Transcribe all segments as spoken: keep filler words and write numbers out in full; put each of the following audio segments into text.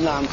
نعم.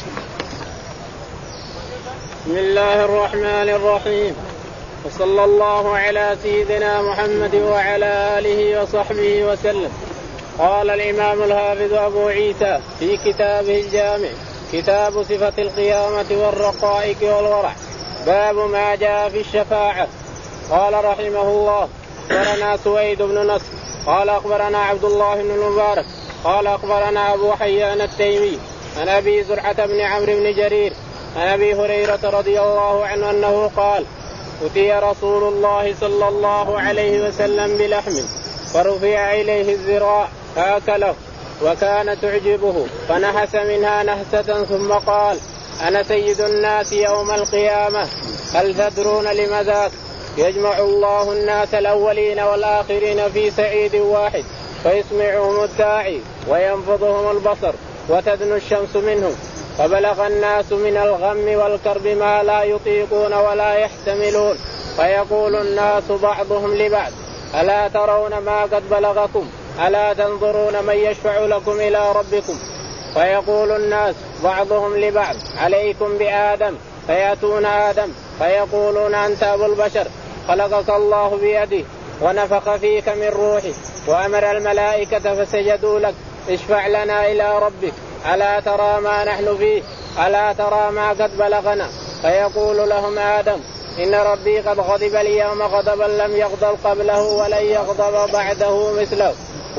بسم الله الرحمن الرحيم، وصلى الله على سيدنا محمد وعلى آله وصحبه وسلم. قال الإمام الحافظ أبو عيسى في كتابه الجامع كتاب صفة القيامة والرقائق والورع باب ما جاء في الشفاعة. قال رحمه الله: أخبرنا سويد بن نصر قال أخبرنا عبد الله بن المبارك قال أخبرنا أبو حيان التيمي عن أبي زرعة بن عمرو بن جرير عن أبي هريرة رضي الله عنه أنه قال: أتي رسول الله صلى الله عليه وسلم بلحم فرفع إليه الذراع فأكله وكان تعجبه فنحس منها نحسة ثم قال: أنا سيد الناس يوم القيامة، هل تدرون لم ذاك؟ يجمع الله الناس الأولين والآخرين في سعيد واحد فيسمعهم الداعي وينفضهم البصر وتدنو الشمس منهم، فبلغ الناس من الغم والكرب ما لا يطيقون ولا يحتملون، فيقول الناس بعضهم لبعض: ألا ترون ما قد بلغكم؟ ألا تنظرون من يشفع لكم إلى ربكم؟ فيقول الناس بعضهم لبعض: عليكم بآدم، فيأتون آدم فيقولون: أنت أبو البشر، خلقك الله بيده ونفخ فيك من روحه وأمر الملائكة فسجدوا لك، اشفع لنا إلى ربك، ألا ترى ما نحن فيه؟ ألا ترى ما قد بلغنا؟ فيقول لهم آدم: إن ربي قد غضب اليوم غضبا لم يغضب قبله ولن يغضب بعده مثله،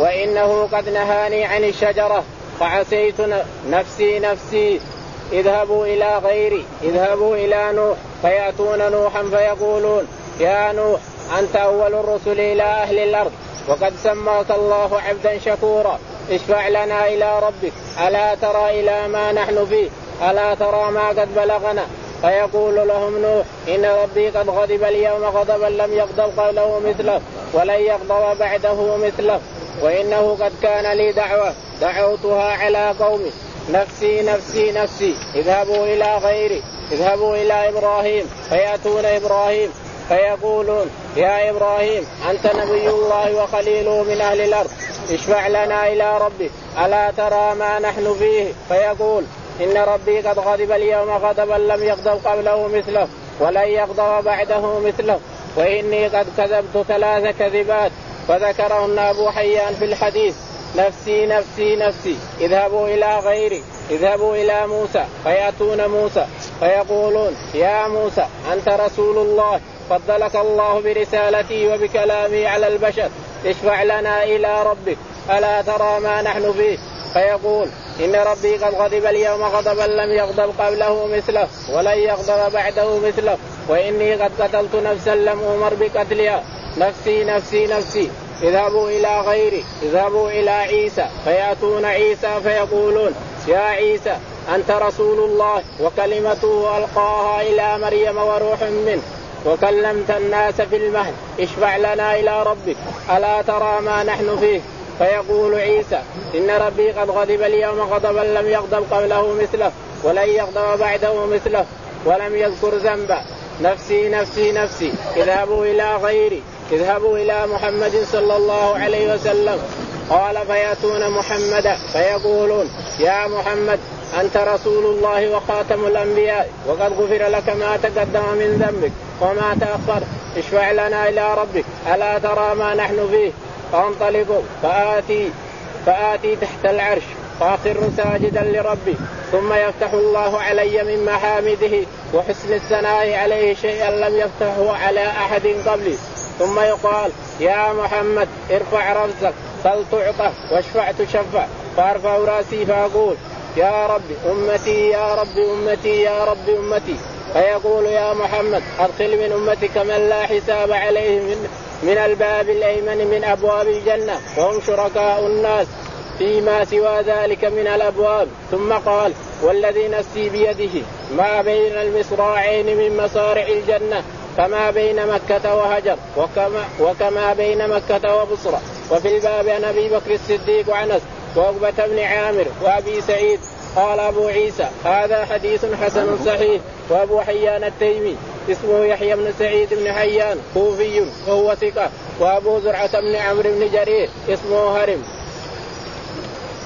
وإنه قد نهاني عن الشجرة فعسيت نفسي نفسي، اذهبوا إلى غيري، اذهبوا إلى نوح فيأتون نوحا فيقولون: يا نوح، أنت أول الرسل إلى أهل الأرض وقد سماك الله عبدا شكورا، اشفع لنا إلى ربك، ألا ترى إلى ما نحن فيه؟ ألا ترى ما قد بلغنا؟ فيقول لهم نوح: إن ربي قد غضب اليوم غضبا لم يغضب قبله مثله ولن يغضب بعده مثله، وإنه قد كان لي دعوة دعوتها على قومي، نفسي نفسي نفسي، اذهبوا إلى غيري، اذهبوا إلى إبراهيم فيأتون إبراهيم فيقولون: يا إبراهيم، أنت نبي الله وخليله من أهل الأرض، اشفع لنا إلى ربك، ألا ترى ما نحن فيه؟ فيقول: إن ربي قد غضب اليوم غضبا لم يغضب قبله مثله ولن يغضب بعده مثله، وإني قد كذبت ثلاث كذبات، فذكرهن أبو حيان في الحديث: نفسي نفسي نفسي، اذهبوا إلى غيري، اذهبوا إلى موسى فيأتون موسى فيقولون: يا موسى، أنت رسول الله، فضلك الله برسالتي وبكلامي على البشر، اشفع لنا إلى ربك، ألا ترى ما نحن فيه؟ فيقول: إن ربي قد غضب اليوم غضبا لم يغضب قبله مثله ولن يغضب بعده مثله، وإني قد قتلت نفسا لم أمر بقتلها، نفسي نفسي نفسي، اذهبوا إلى غيري، اذهبوا إلى عيسى فيأتون عيسى فيقولون: يا عيسى، أنت رسول الله وكلمته ألقاها إلى مريم وروح منه، وكلمت الناس في المهد، اشفع لنا إلى ربك، ألا ترى ما نحن فيه؟ فيقول عيسى: إن ربي قد غضب اليوم غضبا لم يغضب قبله مثله ولن يغضب بعده مثله، ولم يذكر ذنبا، نفسي نفسي نفسي، اذهبوا إلى غيري، اذهبوا إلى محمد صلى الله عليه وسلم. قال: فيأتون محمدا فيقولون: يا محمد، أنت رسول الله وخاتم الأنبياء، وقد غفر لك ما تقدم من ذنبك وما تأخر، اشفع لنا إلى ربك، ألا ترى ما نحن فيه؟ فانطلقوا فآتي فآتي تحت العرش فأخر ساجدا لربي، ثم يفتح الله علي من محامده وحسن الثناء عليه شيئا لم يفتحه على أحد قبلي، ثم يقال: يا محمد، ارفع رأسك سل تعطى واشفع تشفع، فارفع رأسي فأقول: يا رب أمتي يا رب أمتي يا رب أمتي، فيقول: يا محمد، أدخل من أمتك من لا حساب عليه من, من الباب الأيمن من أبواب الجنة، وهم شركاء الناس فيما سوى ذلك من الأبواب. ثم قال: والذي نفسي بيده ما بين المصراعين من مصارع الجنة كما بين مكة وهجر، وكما, وكما بين مكة وبصرة. وفي الباب عن أبي بكر الصديق وعنس وعقبة بن عامر وأبي سعيد. قال أبو عيسى: هذا حديث حسن صحيح. وأبو حيان التيمي اسمه يحيى بن سعيد بن حيان، كوفي وهو ثقة. وأبو زرعة بن عمرو بن جرير اسمه هرم.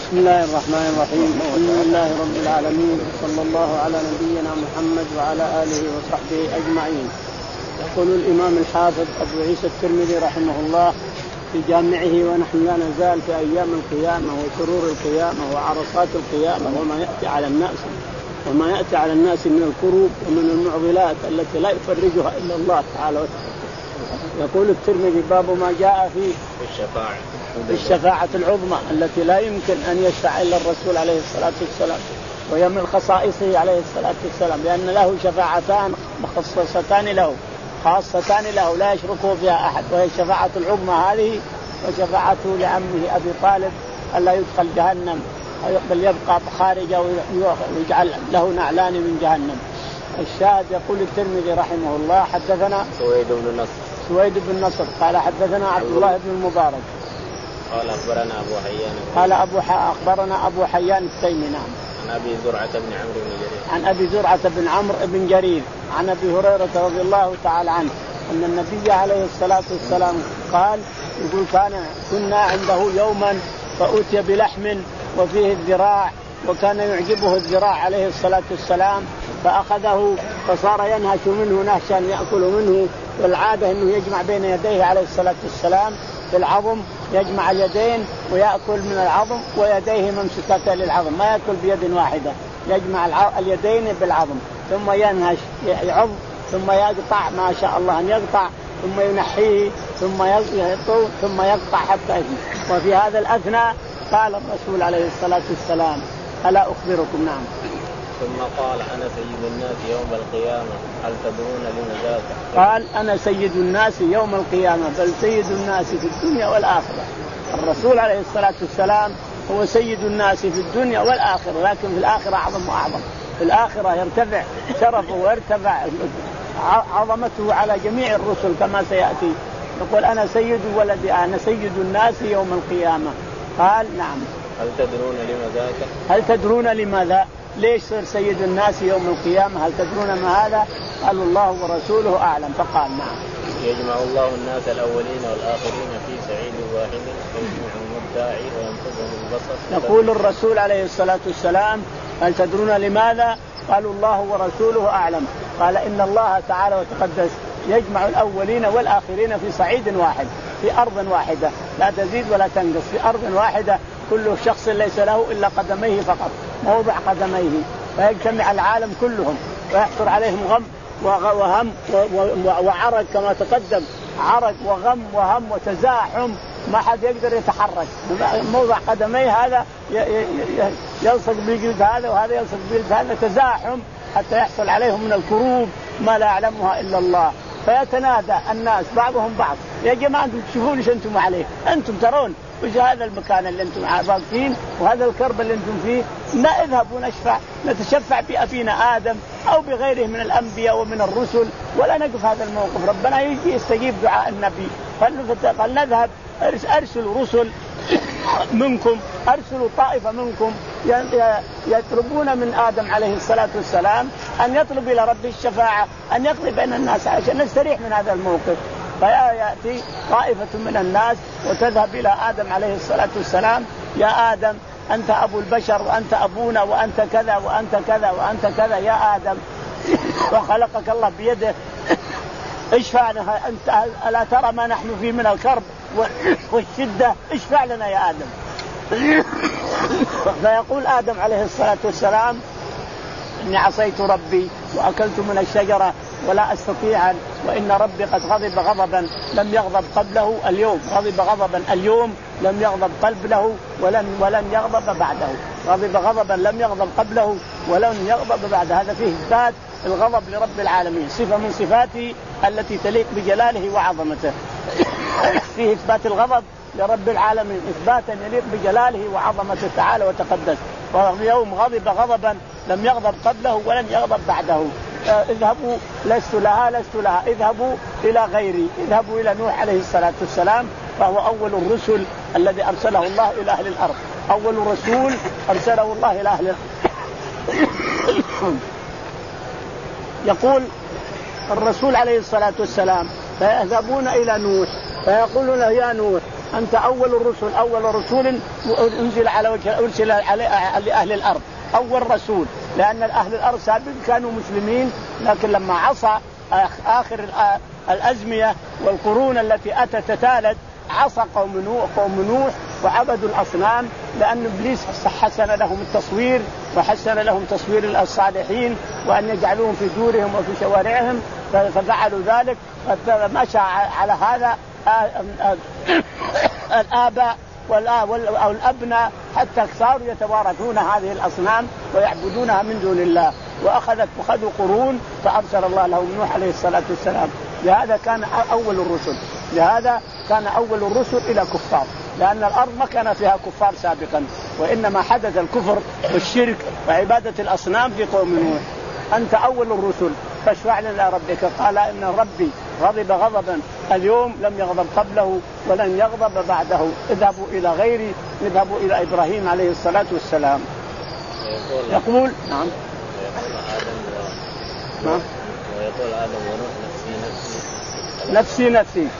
بسم الله الرحمن الرحيم. الحمد لله رب العالمين، صلى الله على نبينا محمد وعلى آله وصحبه أجمعين. يقول الإمام الحافظ أبو عيسى الترمذي رحمه الله في جامعه: ونحن لا نزال في أيام القيامة وسرور القيامة وعرصات القيامة وما يأتي على الناس وما يأتي على الناس من الكروب ومن المعضلات التي لا يفرجها إلا الله تعالى وتعالى. يقول الترمذي: باب ما جاء في الشفاعة الشفاعة العظمى التي لا يمكن أن يشفع إلا الرسول عليه الصلاة والسلام، وهي من خصائصه عليه الصلاة والسلام، لأن له شفاعتان مخصصتان له خاصتان له لا يشركه فيها أحد، وهي الشفاعة العظمى هذه وشفاعته لعمه أبي طالب ألا يدخل جهنم بل يبقى خارجه ويجعل له نعلان من جهنم. الشاهد يقول الترمذي رحمه الله: حدثنا سويد بن نصر سويد بن نصر قال حدثنا عبد الله بن المبارك قال أخبرنا أبو حيان قال أبو ح... أخبرنا أبو حيان التيمي نعم عن أبي زرعة بن عمرو بن جرير عن أبي زرعة بن عمرو بن جرير عن أبي هريرة رضي الله تعالى عنه أن النبي عليه الصلاة والسلام قال: يقول كان كنا عنده يوما فأتي بلحم وفيه الذراع، وكان يعجبه الذراع عليه الصلاة والسلام، فأخذه فصار ينهش منه نهشا يأكل منه، والعادة أنه يجمع بين يديه عليه الصلاة والسلام بالعظم، يجمع اليدين ويأكل من العظم ويديه ممسكتان للعظم، ما يأكل بيد واحدة، يجمع اليدين بالعظم ثم ينهش يعض ثم يقطع ما شاء الله أن يقطع ثم ينحيه ثم يطو ثم يقطع حتى يجمع. وفي هذا الأثناء قال الرسول عليه الصلاة والسلام: ألا أخبركم؟ نعم. ثم قال: أنا سيد الناس يوم القيامة هل تدرون لما ذاك؟ قال: أنا سيد الناس يوم القيامة، بل سيد الناس في الدنيا والآخرة. الرسول عليه الصلاة والسلام هو سيد الناس في الدنيا والآخرة، لكن في الآخرة أعظم وأعظم. في الآخرة يرتفع شرفه ويرتفع عظمته على جميع الرسل كما سيأتي. يقول: أنا سيد ولدي أنا سيد الناس يوم القيامة. قال: نعم. هل تدرون لما ذاك؟ هل تدرون لماذا؟ ليش صار سيد الناس يوم القيامة؟ هل تدرون ما هذا؟ قالوا: الله ورسوله أعلم. فقال: نعم. يجمع الله الناس الأولين والآخرين في سعيد واحد فيجمعهم الداعي وينفذهم البصر. يقول الرسول عليه الصلاة والسلام: هل تدرون لماذا؟ قالوا: الله ورسوله أعلم. قال: إن الله تعالى وتقدس يجمع الأولين والآخرين في صعيد واحد، في أرض واحدة لا تزيد ولا تنقص، في أرض واحدة كل شخص ليس له إلا قدميه فقط، موضع قدميه، فيجتمع العالم كلهم ويحصل عليهم غم وهم وعرق كما تقدم، عرق وغم وهم وتزاحم، ما حد يقدر يتحرك، موضع قدميه هذا يلصق بجلد هذا وهذا يلصق بجلد هذا، تزاحم حتى يحصل عليهم من الكروب ما لا يعلمها إلا الله. فيتنادى الناس بعضهم بعض: يا جماعة أنتم تشوفون ايش أنتم عليه، أنتم ترون وش هذا المكان اللي أنتم واقفين وهذا الكرب اللي أنتم فيه، لا اذهبوا نشفع نتشفع بأبينا آدم أو بغيره من الأنبياء ومن الرسل ولا نقف هذا الموقف، ربنا يجي يستجيب دعاء النبي، فلنذهب أرسلوا رسل منكم، أرسلوا طائفة منكم يطلبون من آدم عليه الصلاة والسلام أن يطلب إلى رب الشفاعة أن يقضي بين الناس عشان نستريح من هذا الموقف. فيأتي طائفة من الناس وتذهب إلى آدم عليه الصلاة والسلام: يا آدم أنت أبو البشر وأنت أبونا وأنت كذا وأنت كذا وأنت كذا يا آدم، وخلقك الله بيده، اشفع لنا أنت، ألا ترى ما نحن فيه من الكرب والشدة، اشفع لنا يا آدم. فيقول آدم عليه الصلاة والسلام: إني عصيت ربي وأكلت من الشجرة ولا أستطيع، وإن ربي قد غضب غضبا لم يغضب قبله اليوم، غضب غضبا اليوم لم يغضب قبله ولن ولن يغضب بعده، غضب غضبا لم يغضب قبله ولن يغضب بعده. هذا فيه إثبات الغضب لرب العالمين، صفة من صفاته التي تليق بجلاله وعظمته. فيه إثبات الغضب لرب العالمين إثباتا يليق بجلاله وعظمته تعالى وتقدس. واليوم غضب غضبا لم يغضب قبله ولن يغضب بعده. اذهبوا لست لها لست لها اذهبوا إلى غيري، اذهبوا إلى نوح عليه الصلاة والسلام، فهو أول الرسل الذي أرسله الله إلى أهل الأرض، أول رسول أرسله الله إلى أهل الأرض. يقول الرسول عليه الصلاة والسلام: فيذهبون إلى نوح فيقولون: يا نوح أنت أول الرسل، أول رسول أنزل على وجه أرسل لأهل الأرض، أول رسول، لأن أهل الأرض سابقا كانوا مسلمين، لكن لما عصى آخر الأزمية والقرون التي أتت تتالت عصى قوم نوح, قوم نوح وعبدوا الأصنام، لأن إبليس حسن لهم التصوير وحسن لهم تصوير الصالحين وأن يجعلوهم في دورهم وفي شوارعهم، ففعلوا ذلك. فمشى على هذا الآباء والأبناء حتى صاروا يتوارثون هذه الأصنام ويعبدونها من دون الله، وأخذت وخذوا قرون فأرسل الله لهم نوح عليه الصلاة والسلام. لهذا كان أول الرسل، لهذا كان أول الرسل إلى كفار، لأن الأرض ما كان فيها كفار سابقا، وإنما حدث الكفر والشرك وعبادة الأصنام في قوم نوح. أنت أول الرسل فاشفع لنا ربك. قال إن ربي غضب غضبا اليوم لم يغضب قبله ولن يغضب بعده، اذهبوا إلى غيري، اذهبوا إلى إبراهيم عليه الصلاة والسلام. يقول نعم نعم ويقول آدم ونوح نفسي نفسي نفسي نفسي،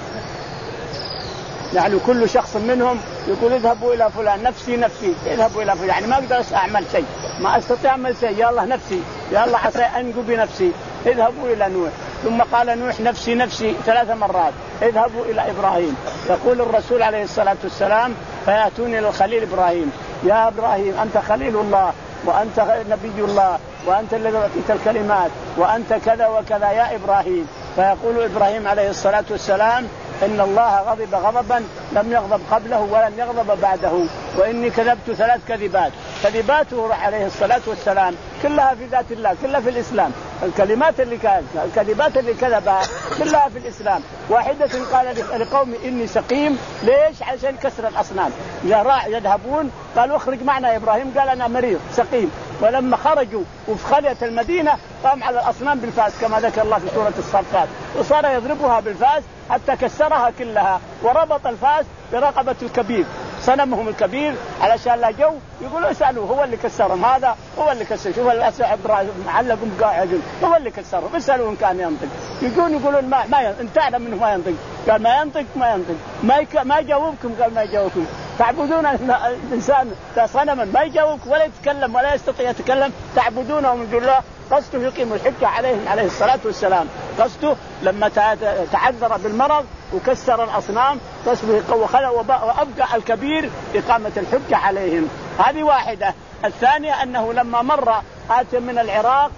يعني كل شخص منهم يقول اذهبوا إلى فلان نفسي نفسي، اذهبوا إلى فلان، يعني ما أقدر أعمل شيء، ما أستطيع أعمل شيء، يا الله نفسي، يا الله عسى أنجو بنفسي، اذهبوا إلى نوح. ثم قال نوح نفسي نفسي ثلاث مرات، اذهبوا إلى إبراهيم. يقول الرسول عليه الصلاة والسلام فيأتوني للخليل إبراهيم، يا إبراهيم أنت خليل الله وأنت نبي الله وأنت الذي أعطيت الكلمات وأنت كذا وكذا يا إبراهيم. فيقول إبراهيم عليه الصلاة والسلام إن الله غضب غضبا لم يغضب قبله ولن يغضب بعده، وإني كذبت ثلاث كذبات. كذباته عليه الصلاة والسلام كلها في ذات الله، كلها في الإسلام. الكلمات اللي كانت الكذبات اللي كذبها كلها في الإسلام. واحدة قال لقوم إني سقيم، ليش؟ عشان كسر الأصنام. يذهبون قالوا اخرج معنا يا إبراهيم، قال أنا مريض سقيم. ولما خرجوا وفي خلية المدينة قام على الأصنام بالفاس كما ذكر الله في سورة الصفات، وصار يضربها بالفاس حتى كسرها كلها، وربط الفاس برقبة الكبير صنمهم الكبير علشان لا جو يقولوا اسألوا هو اللي كسرهم، هذا هو اللي كسر، شوف الأسلحة معلقهم قاعدين، هو اللي كسرهم، اسألوا إن كان ينطق. يقولون يقولون ما ما إن تعلم منه ما ينطق، قال ما ينطق ما ينطق، ما يك... ما يجاوبكم، قال ما يجاوبكم. تعبدون الإنسان صنما ما يجاوبك ولا يتكلم ولا يستطيع يتكلم، تعبدونه من دون الله. قصده يقيم الحجة عليهم عليه الصلاة والسلام، قصده لما تعذر بالمرض وكسر الأصنام قصده وأبقى الكبير إقامة الحجة عليهم. هذه واحدة. الثانية أنه لما مر آت من العراق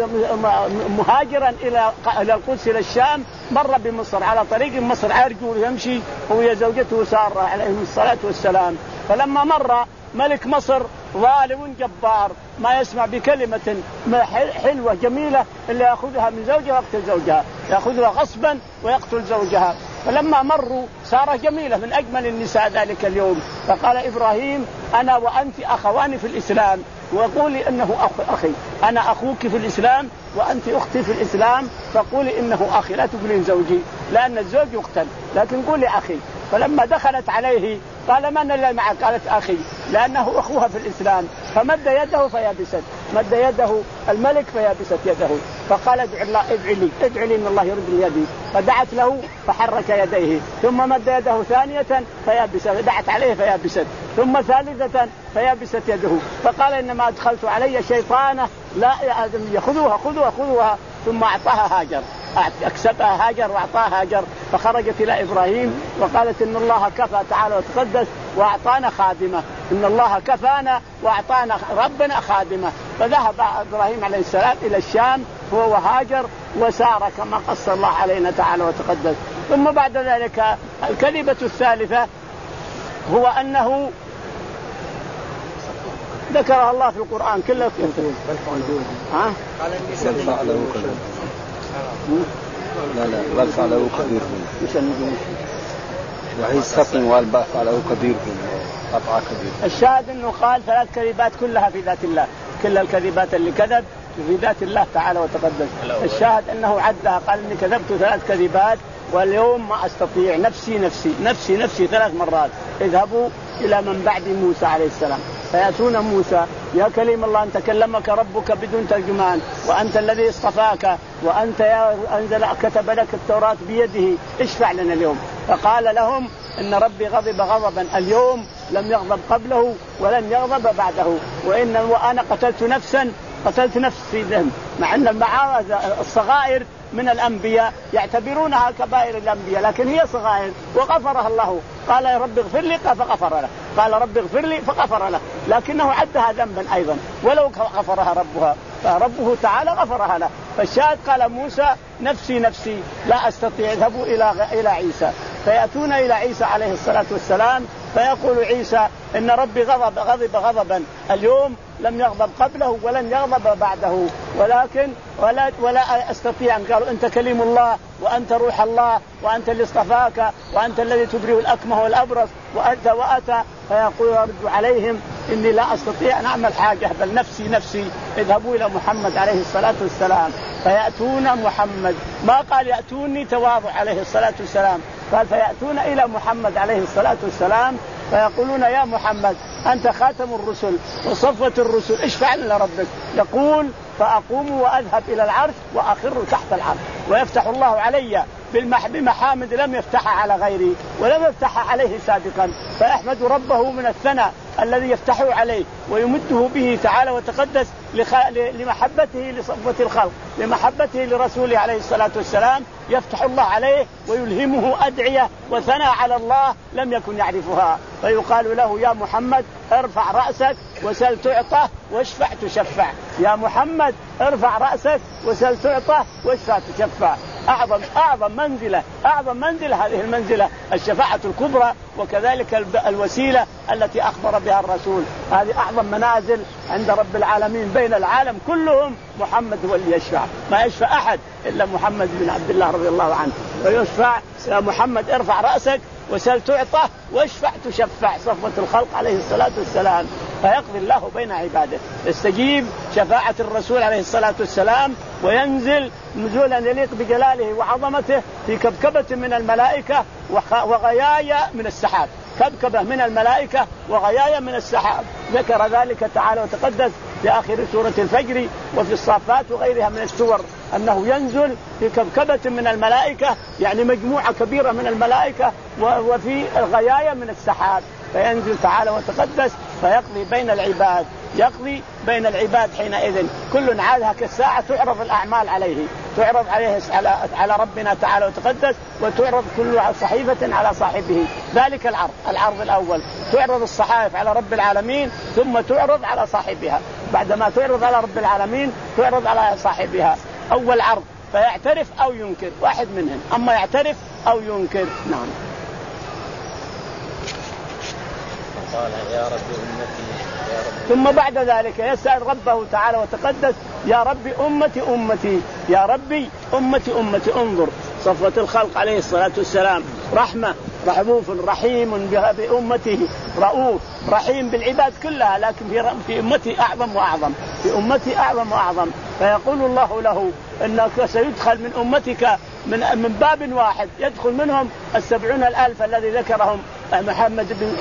مهاجرا إلى إلى القدس إلى الشام، مر بمصر على طريق مصر عرجو يمشي هو زوجته سارة عليهم الصلاة والسلام. فلما مر ملك مصر ظالم جبار ما يسمع بكلمة حلوة جميلة إلا يأخذها من زوجها ويقتل زوجها، يأخذها غصبا ويقتل زوجها. فلما مروا سارة جميلة من أجمل النساء ذلك اليوم، فقال إبراهيم أنا وأنت أخوان في الإسلام، وقولي إنه أخ أخي، أنا أخوك في الإسلام وأنت أختي في الإسلام، فقولي إنه أخي، لا تقولين زوجي لأن الزوج يقتل، لكن قولي أخي. فلما دخلت عليه قال من اللي معك؟ قالت أخي، لأنه أخوها في الإسلام. فمد يده فيابست، مد يده الملك فيابست يده، فقال ادعي الله ادعي لي ادعي لي إن الله يرد لي يدي، فدعت له فحرك يديه، ثم مد يده ثانية فيابست، دعت عليه فيابست، ثم ثالثة فيابست يده، فقال إنما أدخلت علي شيطانة لا يأخذوها خذوها خذوها، ثم أعطاها هاجر، أكسبها هاجر وأعطاها هاجر، فخرجت إلى إبراهيم وقالت إن الله كفى تعالى وتقدس وأعطانا خادمة، إن الله كفانا وأعطانا ربنا خادمة. فذهب إبراهيم عليه السلام إلى الشام هو وهاجر وسار كما قص الله علينا تعالى وتقدس. ثم بعد ذلك الكذبة الثالثة هو أنه ذكرها الله في القرآن كله. ها؟ لا لا بل فعله كبير وهي السفن والباء فعله كبير قطع كبير. الشاهد انه قال ثلاث كذبات كلها في ذات الله، كل الكذبات اللي كذب في ذات الله تعالى وتقدس. الشاهد انه عدها قال اني كذبت ثلاث كذبات واليوم ما استطيع، نفسي نفسي نفسي نفسي ثلاث مرات. اذهبوا الى من بعد موسى عليه السلام فيأتون موسى يا كليم الله أنت كلمك ربك بدون ترجمان وأنت الذي اصطفاك وأنت يا أنزل كتب لك التوراة بيده اشفع لنا اليوم. فقال لهم إن ربي غضب غضبا اليوم لم يغضب قبله ولن يغضب بعده، وإن وأنا قتلت نفسا قتلت نفس في ذنب، مع أن المعاصي الصغائر من الأنبياء يعتبرونها كبائر الأنبياء، لكن هي صغائر وغفرها الله. قال يا رب اغفر لي فغفر له، قال رب اغفر لي فغفر له، لكنه عدها ذنبا أيضا ولو غفرها ربها، فربه تعالى غفرها له. فالشاهد قال موسى نفسي نفسي لا أستطيع، اذهبوا إلى إلى عيسى. فيأتون إلى عيسى عليه الصلاة والسلام فيقول عيسى إن ربي غضب غضب غضبا اليوم لم يغضب قبله ولن يغضب بعده، ولكن ولا ولا أستطيع. قالوا أنت كليم الله وأنت روح الله وأنت اللي اصطفاك وأنت الذي تبرئ الأكمه والأبرص وأنت وأتى. فيقول يرد عليهم إني لا أستطيع أن أعمل حاجة بل نفسي نفسي، اذهبوا إلى محمد عليه الصلاة والسلام. فيأتون محمد، ما قال يأتوني تواضع عليه الصلاة والسلام، قال فيأتون إلى محمد عليه الصلاة والسلام فيقولون يا محمد أنت خاتم الرسل وصفوة الرسل اشفع لنا ربك. يقول فأقوم وأذهب إلى العرش وأخر تحت العرش ويفتح الله علي بمحامد لم يفتحها على غيري ولم يفتحها عليه سابقا، فيحمد ربه من الثناء الذي يفتحه عليه ويمده به تعالى وتقدس لمحبته لصفوة الخلق، لمحبته لرسوله عليه الصلاة والسلام، يفتح الله عليه ويلهمه أدعية وثناء على الله لم يكن يعرفها. فيقال له يا محمد ارفع رأسك وسل تعطى واشفع تشفع، يا محمد ارفع رأسك وسل تعطى واشفع تشفع. أعظم أعظم منزلة أعظم منزلة هذه المنزلة الشفاعة الكبرى، وكذلك الوسيلة التي أخبر بها الرسول. هذه أعظم منازل عند رب العالمين بين العالم كلهم، محمد هو اللي يشفع، ما يشفع أحد إلا محمد بن عبد الله رضي الله عنه. فيشفع يا محمد ارفع رأسك وسل تعطى واشفع تشفع، صفوة الخلق عليه الصلاة والسلام. فيقضي الله بين عباده، يستجيب شفاعة الرسول عليه الصلاة والسلام وينزل نزولا يليق بجلاله وعظمته في كبكبة من الملائكة وغيايا من السحاب، كبكبة من الملائكة وغيايا من السحاب. ذكر ذلك تعالى وتقدس في آخر سورة الفجر وفي الصافات وغيرها من السور أنه ينزل في كبكبة من الملائكة، يعني مجموعة كبيرة من الملائكة وفي الغيايا من السحاب. فينزل تعالى وتقدس فيقضي بين العباد، يقضي بين العباد حينئذ كل عادها كالساعة تعرض الأعمال عليه، تعرض عليه على على ربنا تعالى وتقدس، وتعرض كل صحيفة على صاحبه. ذلك العرض العرض الأول، تعرض الصحائف على رب العالمين ثم تعرض على صاحبها. بعدما تعرض على رب العالمين تعرض على صاحبها. أول عرض فيعترف أو ينكر واحد منهم، أما يعترف أو ينكر. نعم. قال يا رب أمتي يا رب. ثم بعد ذلك يسأل ربه تعالى وتقدس يا رب أمتي أمتي يا ربي أمتي أمتي. انظر صفوة الخلق عليه الصلاة والسلام، رحمة رحوف رحيم بأمته، رؤوف رحيم بالعباد كلها، لكن في أمتي أعظم وأعظم، في أمتي أعظم وأعظم. فيقول الله له إنك سيدخل من أمتك من من باب واحد، يدخل منهم السبعون الألف الذي ذكرهم محمد بن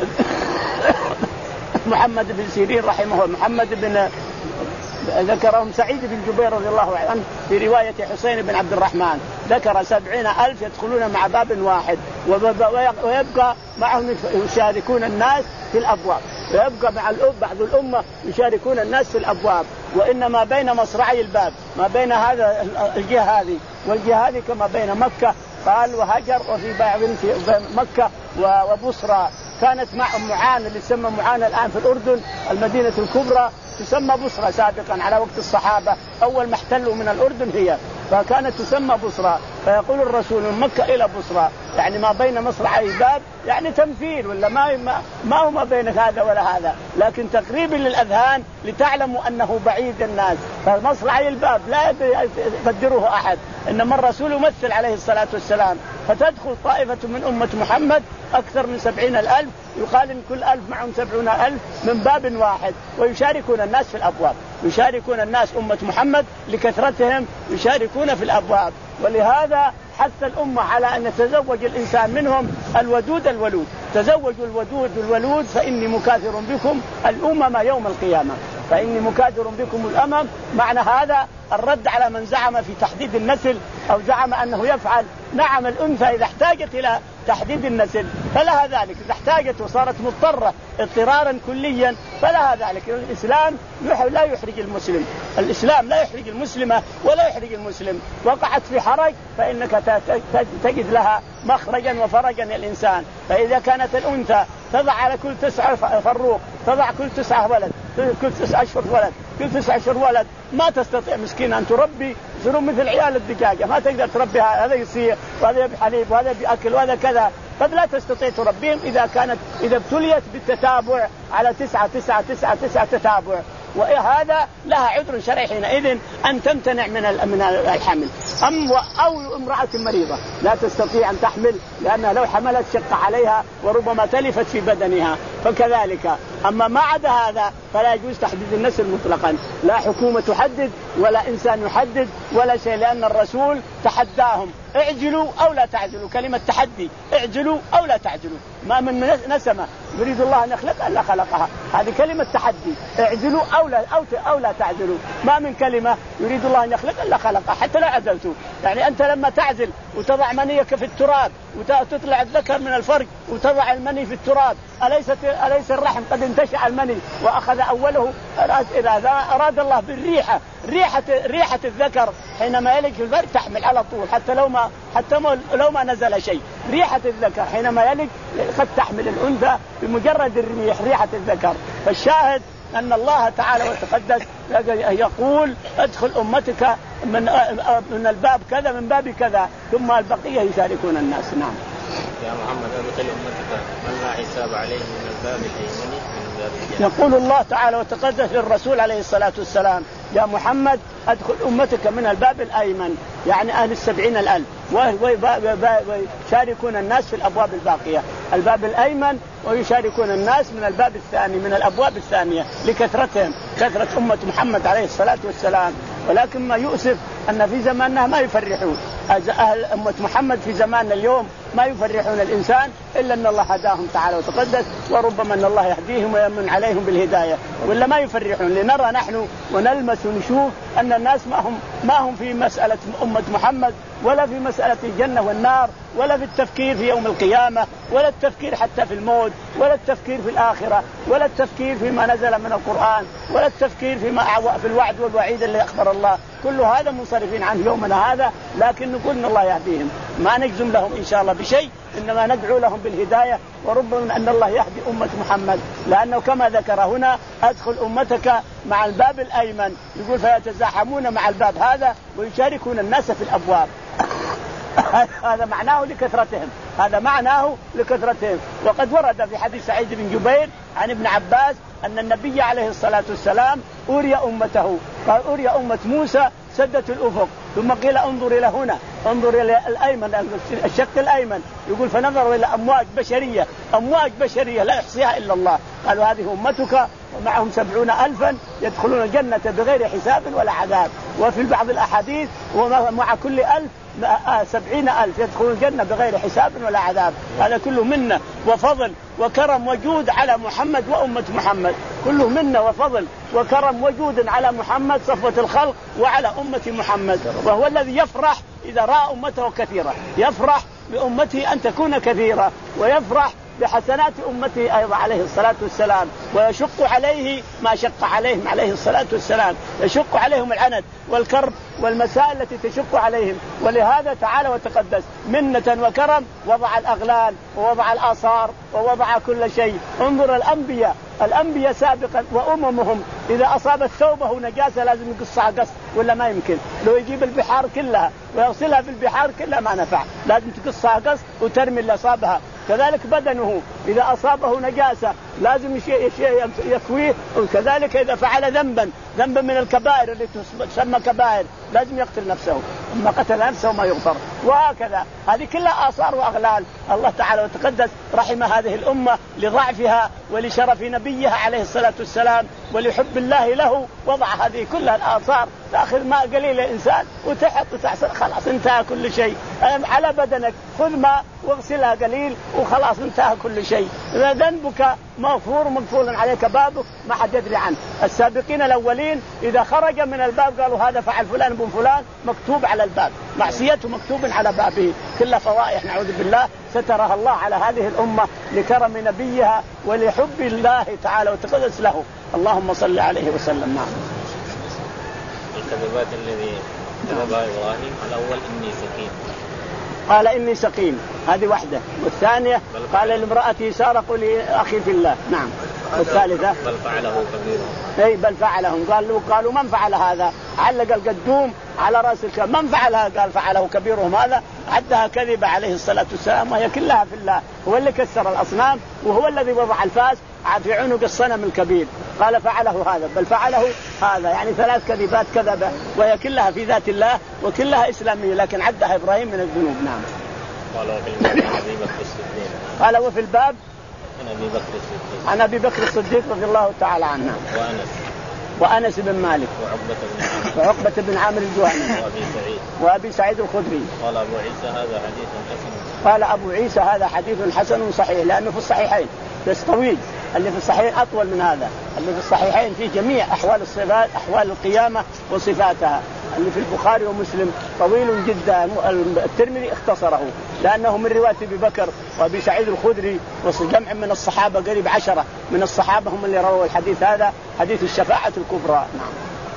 محمد بن سيرين رحمه، محمد بن ذكرهم سعيد بن جبير رضي الله عنه في رواية حسين بن عبد الرحمن، ذكر سبعين ألف يدخلون مع باب واحد، ويبقى معهم يشاركون الناس في الأبواب، ويبقى مع بعض الأمة يشاركون الناس في الأبواب. وإنما بين مصرعي الباب، ما بين هذا الجهة هذه والجهة هذه كما بين مكة قال وهجر، وفي بعض في مكة وبصرى. كانت مع معان اللي تسمى معان الآن في الأردن، المدينة الكبرى تسمى بصرى سابقا على وقت الصحابة، أول ما احتلوا من الأردن هي، فكانت تسمى بصرى. فيقول الرسول من مكة إلى بصرى، يعني ما بين مصرعي الباب، يعني تمثيل ولا ما ما هو ما بين هذا ولا هذا، لكن تقريبا للأذهان لتعلموا أنه بعيد الناس. فمصرعي الباب لا يقدره أحد، إنما الرسول يمثل عليه الصلاة والسلام. فتدخل طائفة من أمة محمد أكثر من سبعين الألف، يقال إن كل ألف معهم سبعون ألف من باب واحد، ويشاركون الناس في الأبواب، يشاركون الناس أمة محمد لكثرتهم يشاركون في الأبواب. ولهذا حث الأمة على أن يتزوج الإنسان منهم الودود الولود، تزوجوا الودود الولود فإني مكاثر بكم الأمم يوم القيامة، فإني مكاثر بكم الأمم. معنى هذا الرد على من زعم في تحديد النسل أو زعم أنه يفعل. نعم الأنثى إذا احتاجت إلى تحديد النسل فلها ذلك، إذا احتاجت وصارت مضطرة اضطرارا كليا فلها ذلك. الإسلام لا يحرج المسلم، الإسلام لا يحرج المسلمة ولا يحرج المسلم. وقعت في حرج فإنك تجد لها مخرجا وفرجا الإنسان. فإذا كانت الأنثى تضع على كل تسعة فروق، تضع كل تسعة ولد، كل تسعة أشهر ولد، كل تسعة أشهر ولد، ما تستطيع مسكين أن تربي، يصيرون مثل عيال الدجاجة، ما تقدر تربي هذا يصير وهذا بحليب وهذا بأكل وهذا كذا، قد لا تستطيع تربيهم إذا كانت إذا ابتليت بالتتابع على تسعة تسعة تسعة تسعة تتابع. وهذا لها عذر شرعي حينئذ أن تمتنع من من الحمل. أم أو امرأة مريضة لا تستطيع أن تحمل لأنها لو حملت شق عليها وربما تلفت في بدنها فكذلك. أما ما عدا هذا فلا يجوز تحديد النسل مطلقا، لا حكومة تحدد ولا إنسان يحدد ولا شيء، لأن الرسول تحداهم اعجلوا أو لا تعجلوا، كلمة تحدي اعجلوا أو لا تعجلوا، ما من نسمة يريد الله أن يخلق إلا خلقها، هذه كلمة تحدي اعجلوا أو لا أو أو لا تعجلوا، ما من كلمة يريد الله أن يخلق إلا خلقها حتى لا عزلتوا. يعني أنت لما تعزل وتضع منيك في التراب وتطلع الذكر من الفرج وتضع المني في التراب، أليس أليس الرحم قد انتشع المني وأخذ أوله؟ إذا أراد الله بالريحة ريحة ريحة الذكر حينما يلج في الفرج تحمل على طول، حتى لو ما حتى لو ما نزل شيء، ريحة الذكر حينما يلج قد تحمل الأنثى بمجرد الريح ريحة الذكر. فالشاهد أن الله تعالى وتقدس يقول ادخل أمتك من من الباب كذا من باب كذا ثم البقية يشاركون الناس. نعم يا محمد ادخل أمتك من لا حساب عليه من الباب الأيمن من باب الجنة. يقول الله تعالى وتقدس للرسول عليه الصلاة والسلام يا محمد ادخل أمتك من الباب الأيمن، يعني أهل السبعين الألف، ويشاركون الناس في الأبواب الباقية، الباب الأيمن، ويشاركون الناس من الباب الثاني من الأبواب الثانية لكثرتهم، كثرة أمة محمد عليه الصلاة والسلام. ولكن ما يؤسف أن في زماننا ما يفرحون، أهل أمة محمد في زماننا اليوم ما يفرحون الإنسان إلا أن الله هداهم تعالى وتقدس، وربما أن الله يهديهم ويمن عليهم بالهداية، ولا ما يفرحون. لنرى نحن ونلمس ونشوف أن الناس ما هم ما هم في مسألة أمة محمد ولا في مسألة الجنة والنار ولا في التفكير في يوم القيامة ولا التفكير حتى في الموت ولا التفكير في الآخرة ولا التفكير فيما نزل من القرآن ولا التفكير فيما في الوعد والوعيد اللي أخبر الله، كل هذا منصرفين عنه يومنا هذا. لكن نقول إن الله يهديهم، ما نجزم لهم إن شاء الله بشيء، إنما ندعو لهم بالهداية، وربما أن الله يهدي أمة محمد، لأنه كما ذكر هنا أدخل أمتك مع الباب الأيمن، يقول فيتزاحمون مع الباب هذا ويشاركون الناس في الأبواب. هذا معناه لكثرتهم، هذا معناه لكثرتهم. وقد ورد في حديث سعيد بن جبير عن ابن عباس أن النبي عليه الصلاة والسلام أري أمته، قال أري أمة موسى سدة الأفق، ثم قيل انظر إلى هنا، انظر إلى الأيمن الشق الأيمن، يقول فنظروا إلى أمواج بشرية، أمواج بشرية لا يحصيها إلا الله، قالوا هذه أمتك ومعهم سبعون ألفا يدخلون الجنة بغير حساب ولا عذاب. وفي بعض الأحاديث ومع كل ألف سبعين ألف يدخلون الجنة بغير حساب ولا عذاب. هذا كله منة وفضل وكرم وجود على محمد وأمة محمد، كله منة وفضل وكرم وجود على محمد صفوة الخلق وعلى أمة محمد. وهو الذي يفرح إذا رأى أمته كثيرة، يفرح بأمته أن تكون كثيرة، ويفرح بحسنات أمته أيضا عليه الصلاة والسلام، ويشق عليه ما شق عليهم عليه الصلاة والسلام، يشق عليهم العنت والكرب والمسائل التي تشق عليهم. ولهذا تعالى وتقدس منة وكرم وضع الأغلال ووضع الآثار ووضع كل شيء. انظر الأنبياء الأنبياء سابقا وأممهم إذا أصابت ثوبه نجاسة لازم يقصها قص، ولا ما يمكن، لو يجيب البحار كلها ويغسلها في البحار كلها ما نفع، لازم تقصها قص وترمي اللي أصابها. كذلك بدنه إذا أصابه نجاسة لازم يكويه، وكذلك إذا فعل ذنبا ذنبا من الكبائر اللي تسمى كبائر لازم يقتل نفسه، أما قتل نفسه ما يغفر. وهكذا هذه كلها آثار وأغلال. الله تعالى وتقدس رحم هذه الأمة لضعفها ولشرف نبيها عليه الصلاة والسلام ولحب الله له، وضع هذه كلها الآثار، تأخذ ماء قليل الإنسان وتحط وتحصل خلاص انتهى كل شيء على بدنك، خذ ماء واغسلها قليل وخلاص انتهى كل شيء. إذا ذنبك مغفور مغفور عليك بابه ما حد يدري عنه. السابقين الأولين إذا خرج من الباب قالوا هذا فعل فلان بن فلان مكتوب على الباب، معصيته مكتوب على بابه، كلها فضائح نعوذ بالله سترها الله على هذه الأمة لكرم نبيها ولحب الله تعالى وتقدس له. اللهم صل عليه وسلم. نعم. الكذبات الذي كذبها إبراهيم الأول إني سقيم، قال إني سقيم، هذه واحدة. والثانية قال لامرأتي سارة قولي أخي في الله. نعم. والثالثة بل فعله كبيرهم. أي بل فعلهم. قالوا قالوا من فعل هذا؟ علق القدوم على رأس الكلام. من فعلها؟ قال فعله كبيرهم. هذا عدها كذبة عليه الصلاة والسلام وهي كلها في الله. هو اللي كسر الأصنام وهو الذي وضع الفاس في عنق الصنم الكبير. قال فعله هذا بل فعله هذا، يعني ثلاث كذبات كذبة وهي كلها في ذات الله وكلها إسلامية لكن عدها إبراهيم من الذنوب. نعم. قال وفي الباب عن أبي بكر الصديق. قال وفي الباب عن أبي بكر الصديق. عن أبي بكر الصديق رضي الله تعالى عنه. وأنس. وأنس بن مالك. وعقبة بن عامر. وعقبة بن عامر الجهني. وأبي سعيد. وأبي سعيد الخدري. قال أبو عيسى هذا حديث حسن. قال أبو عيسى هذا حديث حسن صحيح لأنه في الصحيحين بس طويل. اللي في الصحيحين أطول من هذا. اللي في الصحيحين في جميع أحوال الصفات أحوال القيامة وصفاتها. اللي في البخاري ومسلم طويل جدا. الترمذي اختصره لأنه من رواية أبي بكر وأبي سعيد الخدري وجمع من الصحابة قريب عشرة من الصحابة هم اللي رووا الحديث هذا حديث الشفاعة الكبرى. نعم.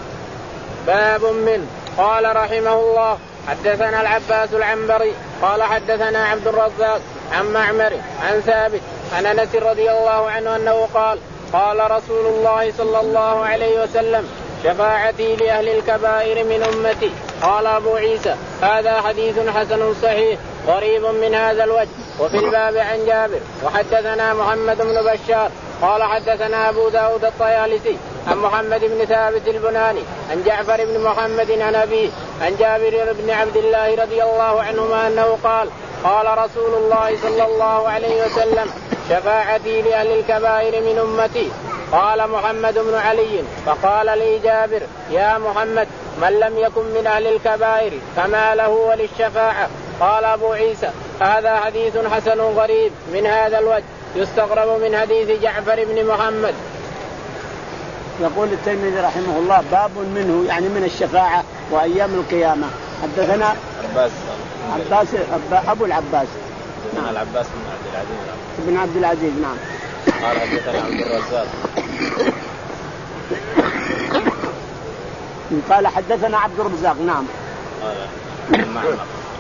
باب من قال رحمه الله حدثنا العباس العنبري قال حدثنا عبد الرزاق عن معمر عن ثابت عن أنس رضي الله عنه أنه قال قال رسول الله صلى الله عليه وسلم شفاعتي لأهل الكبائر من أمتي. قال أبو عيسى هذا حديث حسن صحيح قريب من هذا الوجه. وفي الباب عن جابر وحدثنا محمد بن بشار قال حدثنا أبو داود الطيالسي عن محمد بن ثابت البناني عن جعفر بن محمد عن أبيه عن جابر بن عبد الله رضي الله عنهما أنه قال قال رسول الله صلى الله عليه وسلم شفاعتي لأهل الكبائر من أمتي. قال محمد بن علي فقال لي جابر يا محمد من لم يكن من أهل الكبائر فما له وللشفاعة. قال أبو عيسى هذا حديث حسن غريب من هذا الوجه يستغرب من حديث جعفر بن محمد. يقول الترمذي رحمه الله باب منه يعني من الشفاعة وأيام القيامة. حدثنا عباس عباس أبو العباس نعم. العباس بن عبد العزيز بن عبد العزيز. نعم. قال حدثنا عبد الرزاق قال حدثنا عبد الرزاق. نعم. قال معمر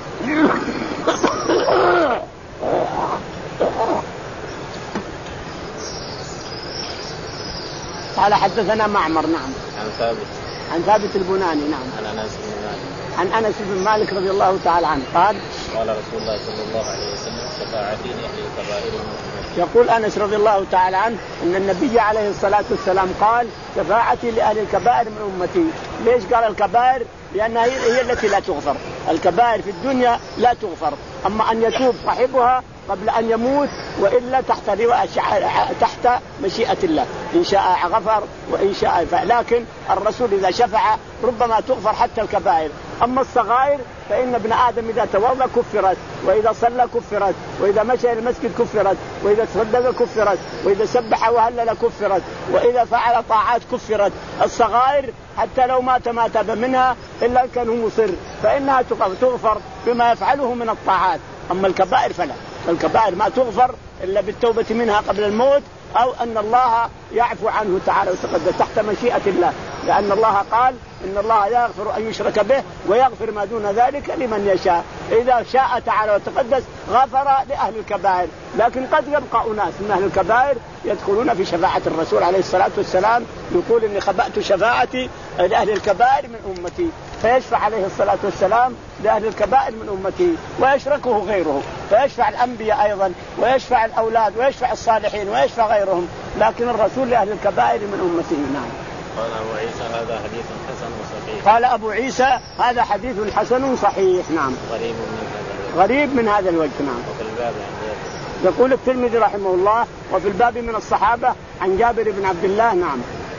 قال حدثنا معمر. نعم. عن ثابت عن ثابت البناني. نعم. عن أنس بن مالك عن أنس بن مالك رضي الله تعالى عنه قال قال رسول الله صلى الله عليه وسلم شفاعتي لأهل الكبائر من أمتي. يقول أنس رضي الله تعالى عنه أن النبي عليه الصلاة والسلام قال شفاعتي لأهل الكبائر من أمتي. ليش قال الكبائر؟ لأنها هي التي لا تغفر. الكبائر في الدنيا لا تغفر، أما أن يتوب صاحبها قبل أن يموت وإلا تحت تحت مشيئة الله، إن شاء غفر وإن شاء فعل. لكن الرسول إذا شفع ربما تغفر حتى الكبائر. أما الصغائر فإن ابن آدم إذا توضأ كفرت، وإذا صلى كفرت، وإذا مشى إلى المسجد كفرت، وإذا تصدق كفرت، وإذا سبح وهلل كفرت، وإذا فعل طاعات كفرت. الصغائر حتى لو مات ما تاب منها إلا كان هو مصر فإنها تغفر بما يفعله من الطاعات. أما الكبائر فلا، الكبائر ما تغفر إلا بالتوبة منها قبل الموت أو أن الله يعفو عنه تعالى وتقدس تحت مشيئة الله، لأن الله قال إن الله يغفر أن يشرك به ويغفر ما دون ذلك لمن يشاء. إذا شاء تعالى وتقدس غفر لأهل الكبائر، لكن قد يبقى أناس من أهل الكبائر يدخلون في شفاعة الرسول عليه الصلاة والسلام، يقول إني خبأت شفاعتي لأهل الكبائر من أمتي، فيشفع عليه الصلاة والسلام لأهل الكبائر من أمتي ويشركه غيره، فيشفع الأنبياء أيضا ويشفع الأولاد ويشفع الصالحين ويشفع غيرهم، لكن الرسول لأهل الكبائر من أمته. نعم. قال أبو عيسى هذا حديث حسن صحيح. قال أبو عيسى هذا حديث حسن صحيح. نعم. غريب من هذا الوجه. غريب من هذا الوجه. نعم. وفي الباب يقول الترمذي رحمه الله وفي الباب من الصحابة عن جابر بن عبد الله. نعم.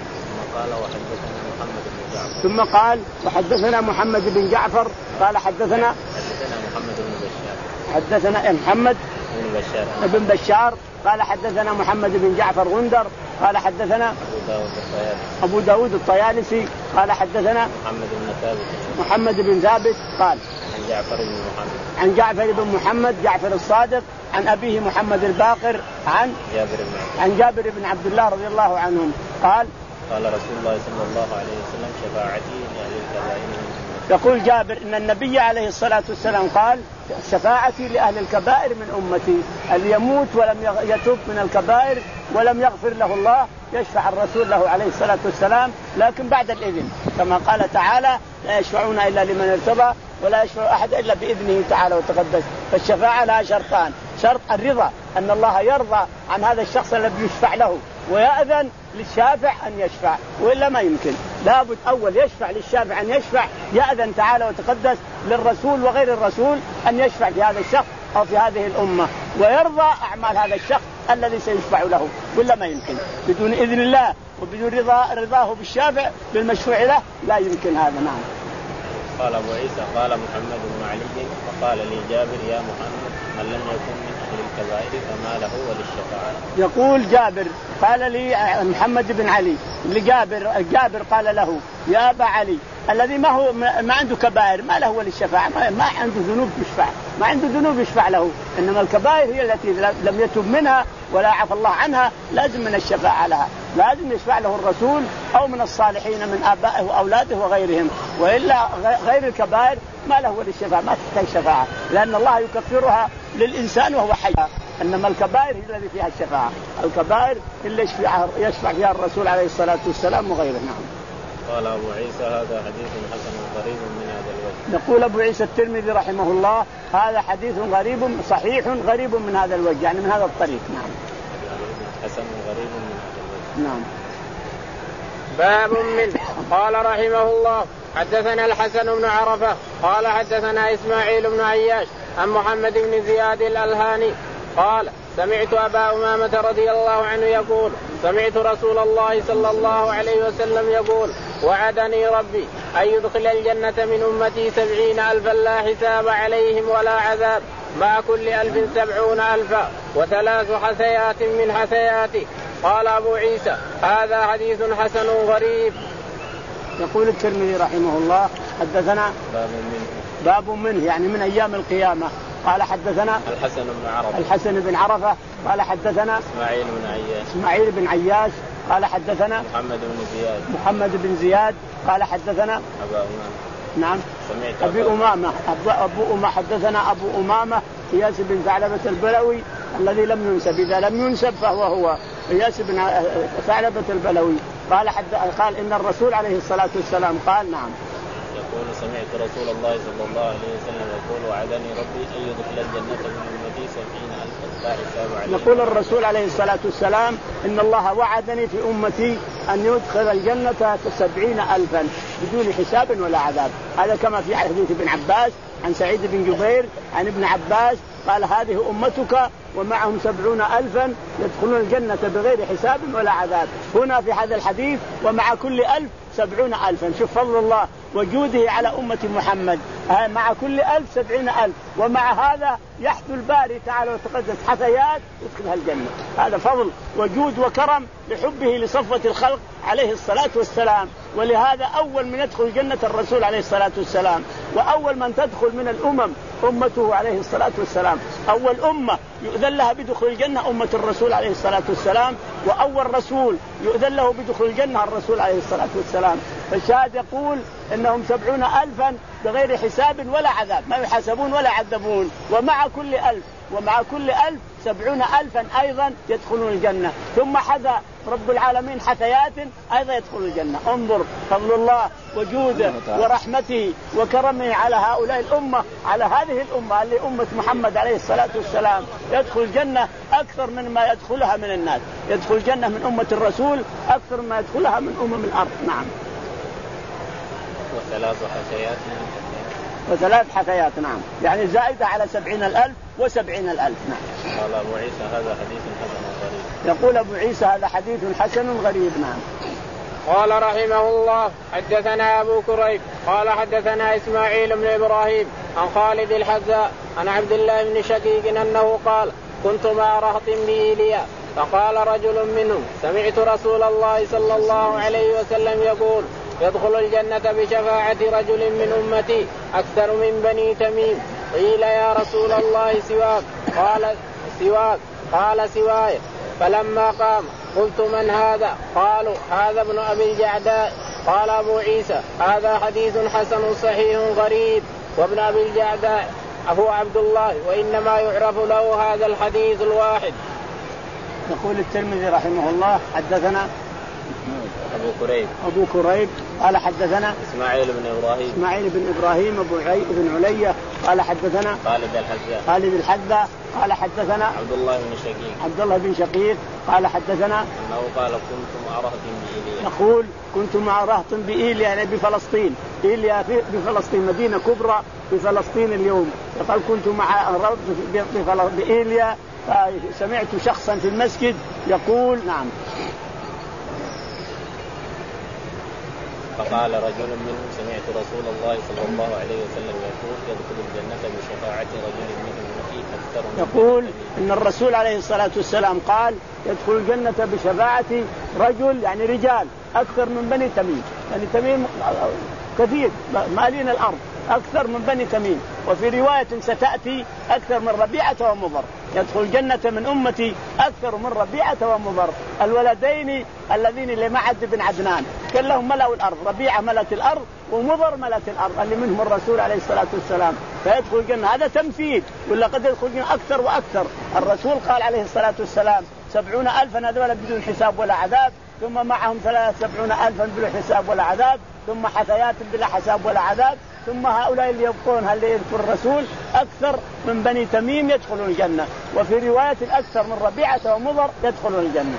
ثم قال وحدثنا محمد بن جعفر. ثم قال وحدثنا محمد بن جعفر قال حدثنا حدثنا محمد بن بشار حدثنا محمد بن بشار بن بشار قال حدثنا محمد بن جعفر غندر قال حدثنا أبو داود الطيالسي أبو داود الطيالسي قال حدثنا محمد بن ثابت محمد بن ثابت قال عن جعفر بن محمد عن جعفر بن محمد جعفر الصادق عن أبيه محمد الباقر عن جابر بن عن جابر بن عبد الله رضي الله عنهم قال قال رسول الله صلى الله عليه وسلم شفاعتي لأهل الكبائر. يقول جابر إن النبي عليه الصلاة والسلام قال شفاعتي لأهل الكبائر من أمتي، اللي يموت ولم يتوب من الكبائر ولم يغفر له الله يشفع الرسول له عليه الصلاة والسلام، لكن بعد الإذن، كما قال تعالى لا يشفعون إلا لمن ارتضى ولا يشفع أحد إلا بإذنه تعالى وتقدس. فالشفاعة لها شرطان، شرط الرضا أن الله يرضى عن هذا الشخص الذي يشفع له ويأذن للشافع أن يشفع، وإلا ما يمكن. لابد أول يشفع للشافع أن يشفع، يأذن تعالى وتقدس للرسول وغير الرسول أن يشفع في هذا الشخص أو في هذه الأمة، ويرضى أعمال هذا الشخص الذي سيشفع له، وإلا ما يمكن. بدون إذن الله وبدون رضا رضاه بالشافع بالمشفوع له لا يمكن هذا. نعم. قال أبو عيسى قال محمد بن علي وقال لي جابر يا محمد من لم يكن من أهل الكبائر فما له وللشفاعة. يقول جابر قال لي محمد بن علي لجابر، جابر قال له يا أبا علي الذي ما هو ما عنده كبائر ما له وللشفاعة، ما, ما عنده ذنوب يشفع، ما عنده ذنوب يشفع له، إنما الكبائر هي التي لم يتوب منها ولا عفى الله عنها لازم من الشفاعة لها، لازم يشفع له الرسول أو من الصالحين من آبائه وأولاده وغيرهم، وإلا غير الكبائر ما له وللشفاعة، ما تحتاج شفاعة، لأن الله يكفرها للإنسان وهو حي. إنما الكبائر هي التي فيها الشفاعة، الكبائر اللي يشفع, يشفع فيها الرسول عليه الصلاة والسلام وغيره. نعم. قال أبو عيسى هذا حديث حسن غريب من هذا الوجه. يقول أبو عيسى الترمذي رحمه الله هذا حديث غريب صحيح غريب من هذا الوجه، يعني من هذا الطريق. نعم. حسن غريب من هذا الوجه. نعم. باب منه. قال رحمه الله حدثنا الحسن بن عرفة قال حدثنا إسماعيل بن عياش عن محمد بن زياد الألهاني قال سمعت أبا أمامة رضي الله عنه يقول سمعت رسول الله صلى الله عليه وسلم يقول وعدني ربي أن يدخل الجنة من أمتي سبعين ألفا لا حساب عليهم ولا عذاب، مع كل ألف سبعون ألفا وثلاث حثيات من حثياته. قال أبو عيسى هذا حديث حسن غريب. يقول الترمذي رحمه الله حدثنا باب منه باب منه يعني من أيام القيامة. قال حدثنا الحسن بن عرفة الحسن بن عرفة قال حدثنا إسماعيل بن عياش إسماعيل بن عياش قال حدثنا محمد بن زياد محمد بن زياد قال حدثنا أبا أمامة. نعم. سمعت أبي أمامة أبو, أبو أمامة حدثنا أبو أمامة إياس بن ثعلبة البلوي الذي لم ينسب، إذا لم ينسب فهو هو إياس بن ثعلبة البلوي. قال حد قال إن الرسول عليه الصلاة والسلام قال. نعم. يقول سمعت رسول الله صلى الله عليه وسلم يقول وعدني ربي أن يدخل الجنة من أمتي سبعين ألفا لا حساب عليهم. يقول الرسول عليه الصلاة والسلام إن الله وعدني في أمتي أن يدخل الجنة سبعين ألفا بدون حساب ولا عذاب. هذا كما في حديث ابن عباس عن سعيد بن جبير عن ابن عباس قال هذه أمتك ومعهم سبعون ألفا يدخلون الجنة بغير حساب ولا عذاب. هنا في هذا الحديث ومع كل ألف سبعون ألفا. شوف فضل الله وجوده على أمة محمد، مع كل ألف سبعين ألف، ومع هذا يحث الباري تعالى وتقدس حثيات يدخلها الجنة. هذا فضل وجود وكرم لحبه لصفوة الخلق عليه الصلاة والسلام. ولهذا أول من يدخل الجنة الرسول عليه الصلاة والسلام، وأول من تدخل من الأمم أمته عليه الصلاة والسلام. أول أمة يؤذن لها بدخول الجنة أمة الرسول عليه الصلاة والسلام، وأول رسول يؤذن له بدخول الجنة الرسول عليه الصلاة والسلام. فالشاهد يقول إنهم سبعون ألفا بغير حساب ولا عذاب، ما يحاسبون ولا يعذبون، ومع كل ألف ومع كل ألف سبعون ألفا أيضا يدخلون الجنة. ثم حذا رب العالمين حثيات أيضا يدخلون الجنة. انظر فضل الله وجوده ورحمته وكرمه على هؤلاء الأمة، على هذه الأمة اللي أمة محمد عليه الصلاة والسلام. يدخل الجنة أكثر من ما يدخلها من الناس، يدخل الجنة من أمة الرسول أكثر ما يدخلها من أمم الأرض. نعم. وثلاث حثيات وثلاث حثيات. نعم، يعني زائدة على سبعين الألف وسبعين الألف. نعم. قال أبو عيسى هذا حديث حسن غريب. يقول أبو عيسى هذا حديث حسن غريب. نعم. قال رحمه الله حدثنا أبو كريب قال حدثنا إسماعيل بن إبراهيم عن خالد الحذاء عن عبد الله بن شقيق أنه قال كنت مع رهط بإيليا فقال رجل منهم سمعت رسول الله صلى الله عليه وسلم يقول يدخل الجنة بشفاعة رجل من أمتي أكثر من بني تميم. قيل يا رسول الله سواك؟ قال سواك. قال سواي. فلما قام قلت من هذا؟ قالوا هذا ابن أبي الجعداء. قال أبو عيسى هذا حديث حسن صحيح غريب. وابن أبي الجعداء هو عبد الله وإنما يعرف له هذا الحديث الواحد. يقول الترمذي رحمه الله حدثنا أبو كريب أبو كريب قال حدثنا إسماعيل بن إبراهيم إسماعيل بن إبراهيم أبو عي بن علية قال حدثنا خالد الحذاء خالد الحذاء قال حدثنا عبد الله بن شقيق عبد الله بن شقيق قال حدثنا أنه قال كنت مع رهط بإيليا. يقول كنت مع رهط بإيليا يعني بفلسطين. إيليا في بفلسطين مدينة كبرى في فلسطين اليوم. قال كنت مع رهط بإيليا سمعت شخصا في المسجد يقول نعم. فقال رجل منهم سمعت رسول الله صلى الله عليه وسلم يقول يدخل الجنة بشفاعة رجل من أمتي أكثر من يقول إن الرسول عليه الصلاة والسلام قال يدخل الجنة بشفاعة رجل يعني رجال أكثر من بني تميم. بني تميم كثير مالين الأرض أكثر من بني تميم. وفي رواية ستأتي أكثر من ربيعة ومضر. يدخل الجنة من أمتي أكثر من ربيعة ومضر الولدين الذين لمعد بن عدنان كلهم ملأوا الأرض. ربيعة ملأت الأرض ومضر ملأت الأرض اللي منهم الرسول عليه الصلاة والسلام. فيدخل الجنة هذا تمثيل ولا قد يدخل الجنة أكثر وأكثر. الرسول قال عليه الصلاة والسلام سبعون ألفا هذول بدون حساب ولا عذاب ثم معهم ثلاث سبعون ألفا بلا حساب ولا عذاب ثم حثيات بلا حساب ولا عذاب ثم هؤلاء اللي يبقون هل يذكر الرسول أكثر من بني تميم يدخلون الجنة. وفي رواية أكثر من ربيعة ومضر يدخلون الجنة.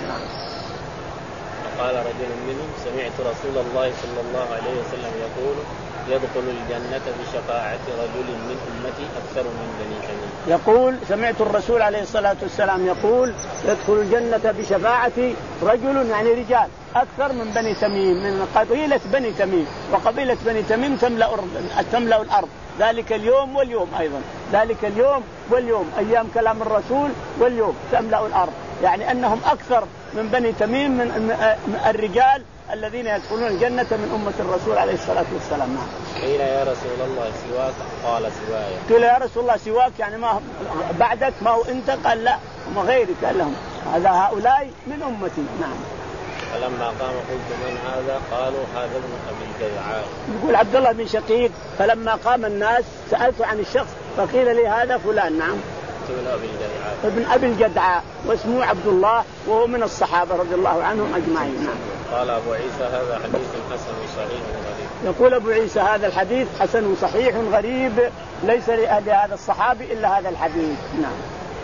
قال رجل منهم سمعت رسول الله صلى الله عليه وسلم يقول يدخل الجنة بشفاعة رجل من أمتي أكثر من بني تميم. يقول سمعت الرسول عليه الصلاة والسلام يقول يدخل الجنة بشفاعة رجل يعني رجال أكثر من بني تميم من قبيلة بني تميم. وقبيلة بني تميم تملأ تملأ الأرض ذلك اليوم واليوم أيضا ذلك اليوم واليوم أيام كلام الرسول واليوم تملأ الأرض يعني أنهم أكثر من بني تميم من الرجال الذين يدخلون الجنة من أمة الرسول عليه الصلاة والسلام. قيل يا رسول الله سواك؟ قال سواي. قيل يا رسول الله سواك يعني ما بعدك ما هو أنت؟ قال لا وما غيرك. قال لهم هذا هؤلاء من أمتي. نعم. فلما قام قلت من هذا؟ قالوا هذا ابن أبي الجدعاء. يقول عبد الله بن شقيق فلما قام الناس سألت عن الشخص فقيل لي هذا فلان. نعم ابن أبي الجدعاء. ابن أبي الجدعاء واسمه عبد الله وهو من الصحابة رضي الله عنهم أجمعين. نعم. قال أبو عيسى هذا حديث حسن صحيح غريب. يقول أبو عيسى هذا الحديث حسن صحيح غريب ليس لهذا الصحابي إلا هذا الحديث. نعم.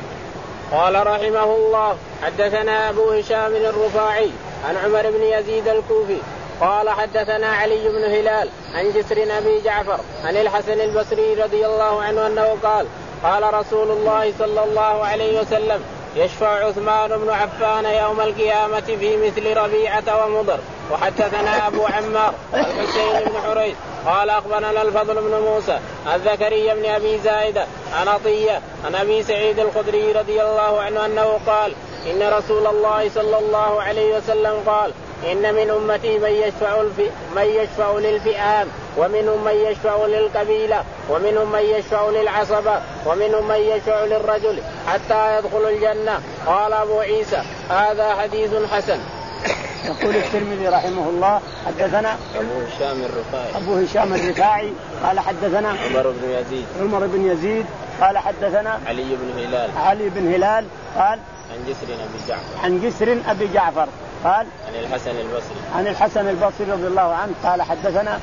قال رحمه الله حدثنا أبو هشام الرفاعي عن عمر بن يزيد الكوفي قال حدثنا علي بن هلال عن جسر أبي جعفر عن الحسن البصري رضي الله عنه أنه قال قال رسول الله صلى الله عليه وسلم يشفع عثمان بن عفان يوم القيامة في مثل ربيعة ومضر. وحدثنا أبو عمار الحسين بن حريث قال أخبرنا الفضل بن موسى الذكري بن أبي زائدة عن عطية عن أبي سعيد الخدري رضي الله عنه أنه قال إن رسول الله صلى الله عليه وسلم قال إن من أمتي من يشفع, من يشفع للفئام ومنهم من يشفع للقبيلة ومنهم من يشفع للعصبة ومنهم من يشفع للرجل حتى يدخل الجنة. قال أبو عيسى هذا حديث حسن. يقول الترمذي رحمه الله حدثنا أبو هشام الرفاعي أبو هشام الرفاعي قال حدثنا عمر بن يزيد عمر بن يزيد قال حدثنا علي بن هلال علي بن هلال قال عن جسر أبي جعفر عن جسر أبي جعفر قال عن الحسن البصري عن الحسن البصري رضي الله عنه قال حدثنا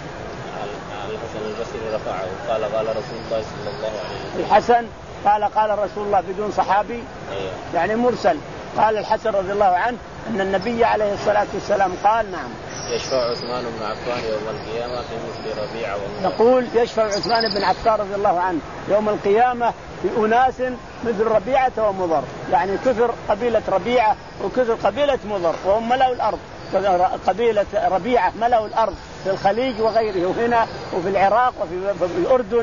الحسن البصري رفعه قال قال رسول الله صلى الله عليه وسلم. الحسن قال قال رسول الله بدون صحابي. أيوه. يعني مرسل. قال الحسن رضي الله عنه أن النبي عليه الصلاة والسلام قال نعم يشفع عثمان بن عفان يوم القيامة في مثل ربيعة ومضر. نقول يشفع عثمان بن عفان رضي الله عنه يوم القيامة في أناس مثل ربيعة ومضر يعني كثر قبيلة ربيعة وكثر قبيلة مضر وهم ملأوا الأرض. قبيلة ربيعة ملأوا الأرض في الخليج وغيره، وهنا وفي العراق وفي الأردن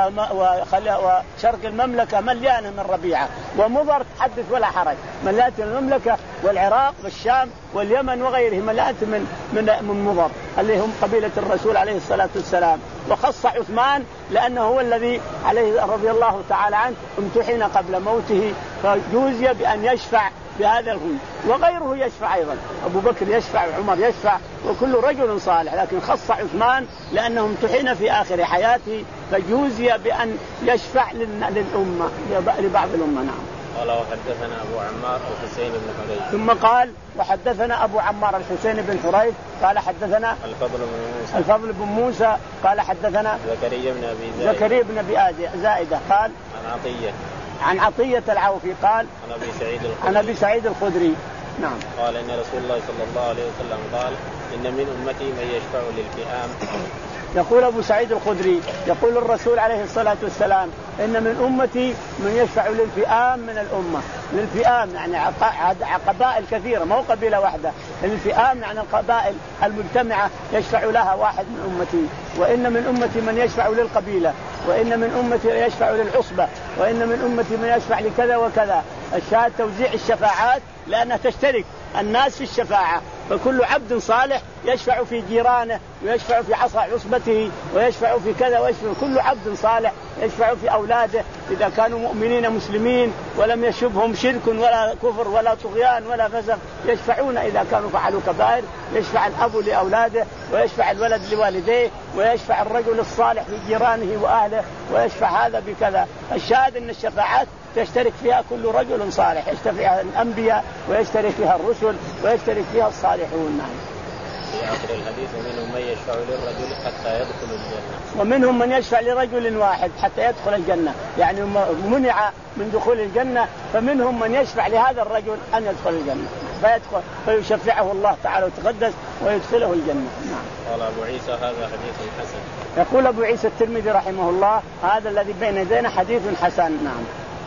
وشرق المملكة مليانة من ربيعة، ومضر تحدث ولا حرج، مليانة المملكة والعراق والشام واليمن وغيره مليانة من من من مضر اللي هم قبيلة الرسول عليه الصلاة والسلام. وخص عثمان لأنه هو الذي عليه رضي الله تعالى عنه امتحن قبل موته فجوزي بأن يشفع بهذا الهوي، وغيره يشفع أيضا، أبو بكر يشفع وعمر يشفع وكل رجل صالح، لكن خص عثمان لأنه امتحن في آخر حياته فجوزي بأن يشفع للأمة لبعض الأمة. نعم. قال وحدثنا أبو عمار الحسين بن حريث. ثم قال وحدثنا أبو عمار الحسين بن حريث قال حدثنا الفضل بن موسى الفضل بن موسى قال حدثنا زكريا بن أبي زائدة زكريا بن أبي زائدة قال عن عطية عن عطية العوفي قال عن أبي سعيد الخدري عن أبي سعيد الخدري. نعم. قال إن رسول الله صلى الله عليه وسلم قال إن من أمتي من يشفع للفئام. يقول أبو سعيد الخدري يقول الرسول عليه الصلاة والسلام إن من أمتي من يشفع للفئام من الأمة. للفئام يعني قبائل كثيرة، ما هو قبيلة واحدة. الفئام يعني القبائل المجتمعة يشفع لها واحد من أمتي. وإن من أمتي من يشفع للقبيلة، وإن من أمتي يشفع للعصبة، وإن من أمتي من يشفع لكذا وكذا. الشاهد توزيع الشفاعات لأنها تشترك الناس في الشفاعة، فكل عبد صالح يشفع في جيرانه ويشفع في عصبته ويشفع في كذا، ويشفع كل عبد صالح يشفع في أولاده إذا كانوا مؤمنين مسلمين ولم يشبهم شرك ولا كفر ولا طغيان ولا فسق، يشفعون إذا كانوا فعلوا كبائر. يشفع الأب لأولاده، ويشفع الولد لوالديه، ويشفع الرجل الصالح لجيرانه وأهله، ويشفع هذا بكذا. الشاهد أن الشفاعات تشترك فيها كل رجل صالح، يشترك فيها الأنبياء ويشترك فيها الرسل ويشترك فيها الصالحون. نعم. في آخر الحديث ومنهم من يشفع للرجل حتى يدخل الجنة. ومنهم من يشفع لرجل واحد حتى يدخل الجنة، يعني منع من دخول الجنة، فمنهم من يشفع لهذا الرجل أن يدخل الجنة فيدخل فيشفعه الله تعالى وتقدس ويدخله الجنة. نعم. قال أبو عيسى هذا حديث حسن. يقول أبو عيسى الترمذي رحمه الله هذا الذي بين يدينا حديث حسن. نعم.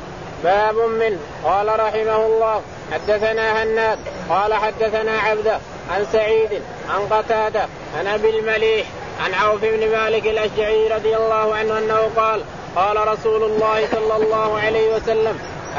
باب منه. قال رحمه الله حدثنا هناد قال حدثنا عبده عن سعيد عن قتادة عن أبي المليح عن عوف بن مالك الأشجعي رضي الله عنه أنه قال قال رسول الله صلى الله عليه وسلم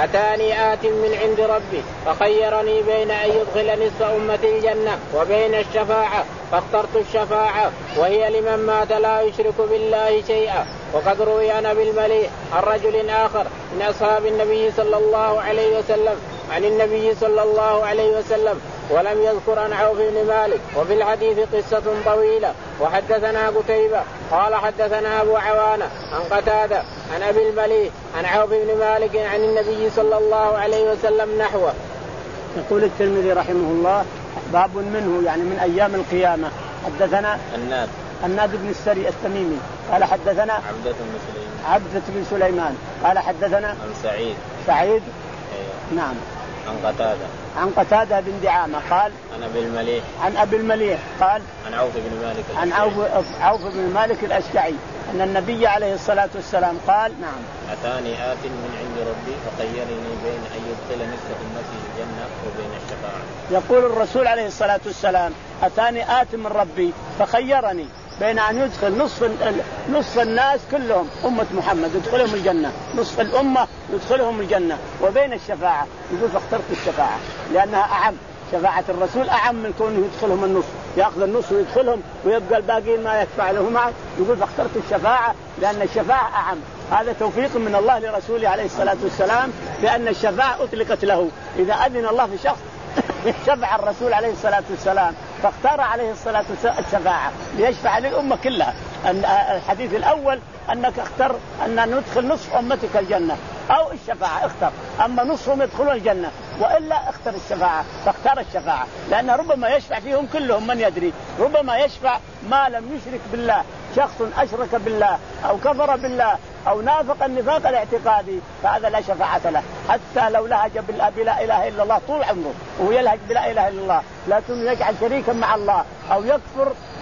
أتاني آت من عند ربي فخيرني بين أن يدخل نصف أمتي الجنة وبين الشفاعة فاخترت الشفاعة وهي لمن مات لا يشرك بالله شيئا. وقد روي عن أبي المليح عن رجل آخر من أصحاب النبي صلى الله عليه وسلم عن النبي صلى الله عليه وسلم ولم يذكر عن عوف بن مالك. وفي الحديث قصة طويلة. وحدثنا قتيبة قال حدثنا أبو عوانة عن قتادة عن أبي المليح عن عوف بن مالك عن النبي صلى الله عليه وسلم نحوه. يقول الترمذي رحمه الله باب منه يعني من أيام القيامة. حدثنا الناد الناد بن السري التميمي قال حدثنا عبدة بن سليمان عبدة بن سليمان قال حدثنا عن سعيد سعيد أيوه. نعم عن قتادة عن قتادة بن دعامة قال عن أبي المليح عن أبي المليح قال عن عوف بن مالك عن عوف, عوف بن مالك الأشجعي أن النبي عليه الصلاة والسلام قال نعم أتاني آت من عند ربي فخيرني بين أن يدخل نصف أمتي الجنة وبين الشفاعة. يقول الرسول عليه الصلاة والسلام أتاني آت من ربي فخيرني بين أن يدخل نصف نصف الناس كلهم أمة محمد يدخلهم الجنة، نصف الأمة يدخلهم الجنة، وبين الشفاعة. يقول فاخترت الشفاعة لأنها أعم، شفاعة الرسول أعم من كونه يدخلهم النصف، يأخذ النصف ويدخلهم ويبقى الباقين ما يدفع له معه. يقول فاخترت الشفاعة لأن الشفاعة أعم. هذا توفيق من الله لرسوله عليه الصلاة والسلام بأن الشفاعة أطلقت له. إذا أذن الله في شخص شفع الرسول عليه الصلاة والسلام فاختار عليه الصلاة والسلام الشفاعة ليشفع للأمة كلها. الحديث الأول أنك اختر أن ندخل نصف أمتك الجنة أو الشفاعة اختر، أما نصفهم يدخلون الجنة وإلا اختر الشفاعة. فاختار الشفاعة لأن ربما يشفع فيهم كلهم من يدري، ربما يشفع ما لم يشرك بالله، شخص أشرك بالله أو كفر بالله أو نافق النفاق الاعتقادي فهذا لا شفاعة له، حتى لو لهج بلا إله إلا الله طول عمره وهو يلهج بلا إله إلا الله لكن يجعل شريكا مع الله أو يكفر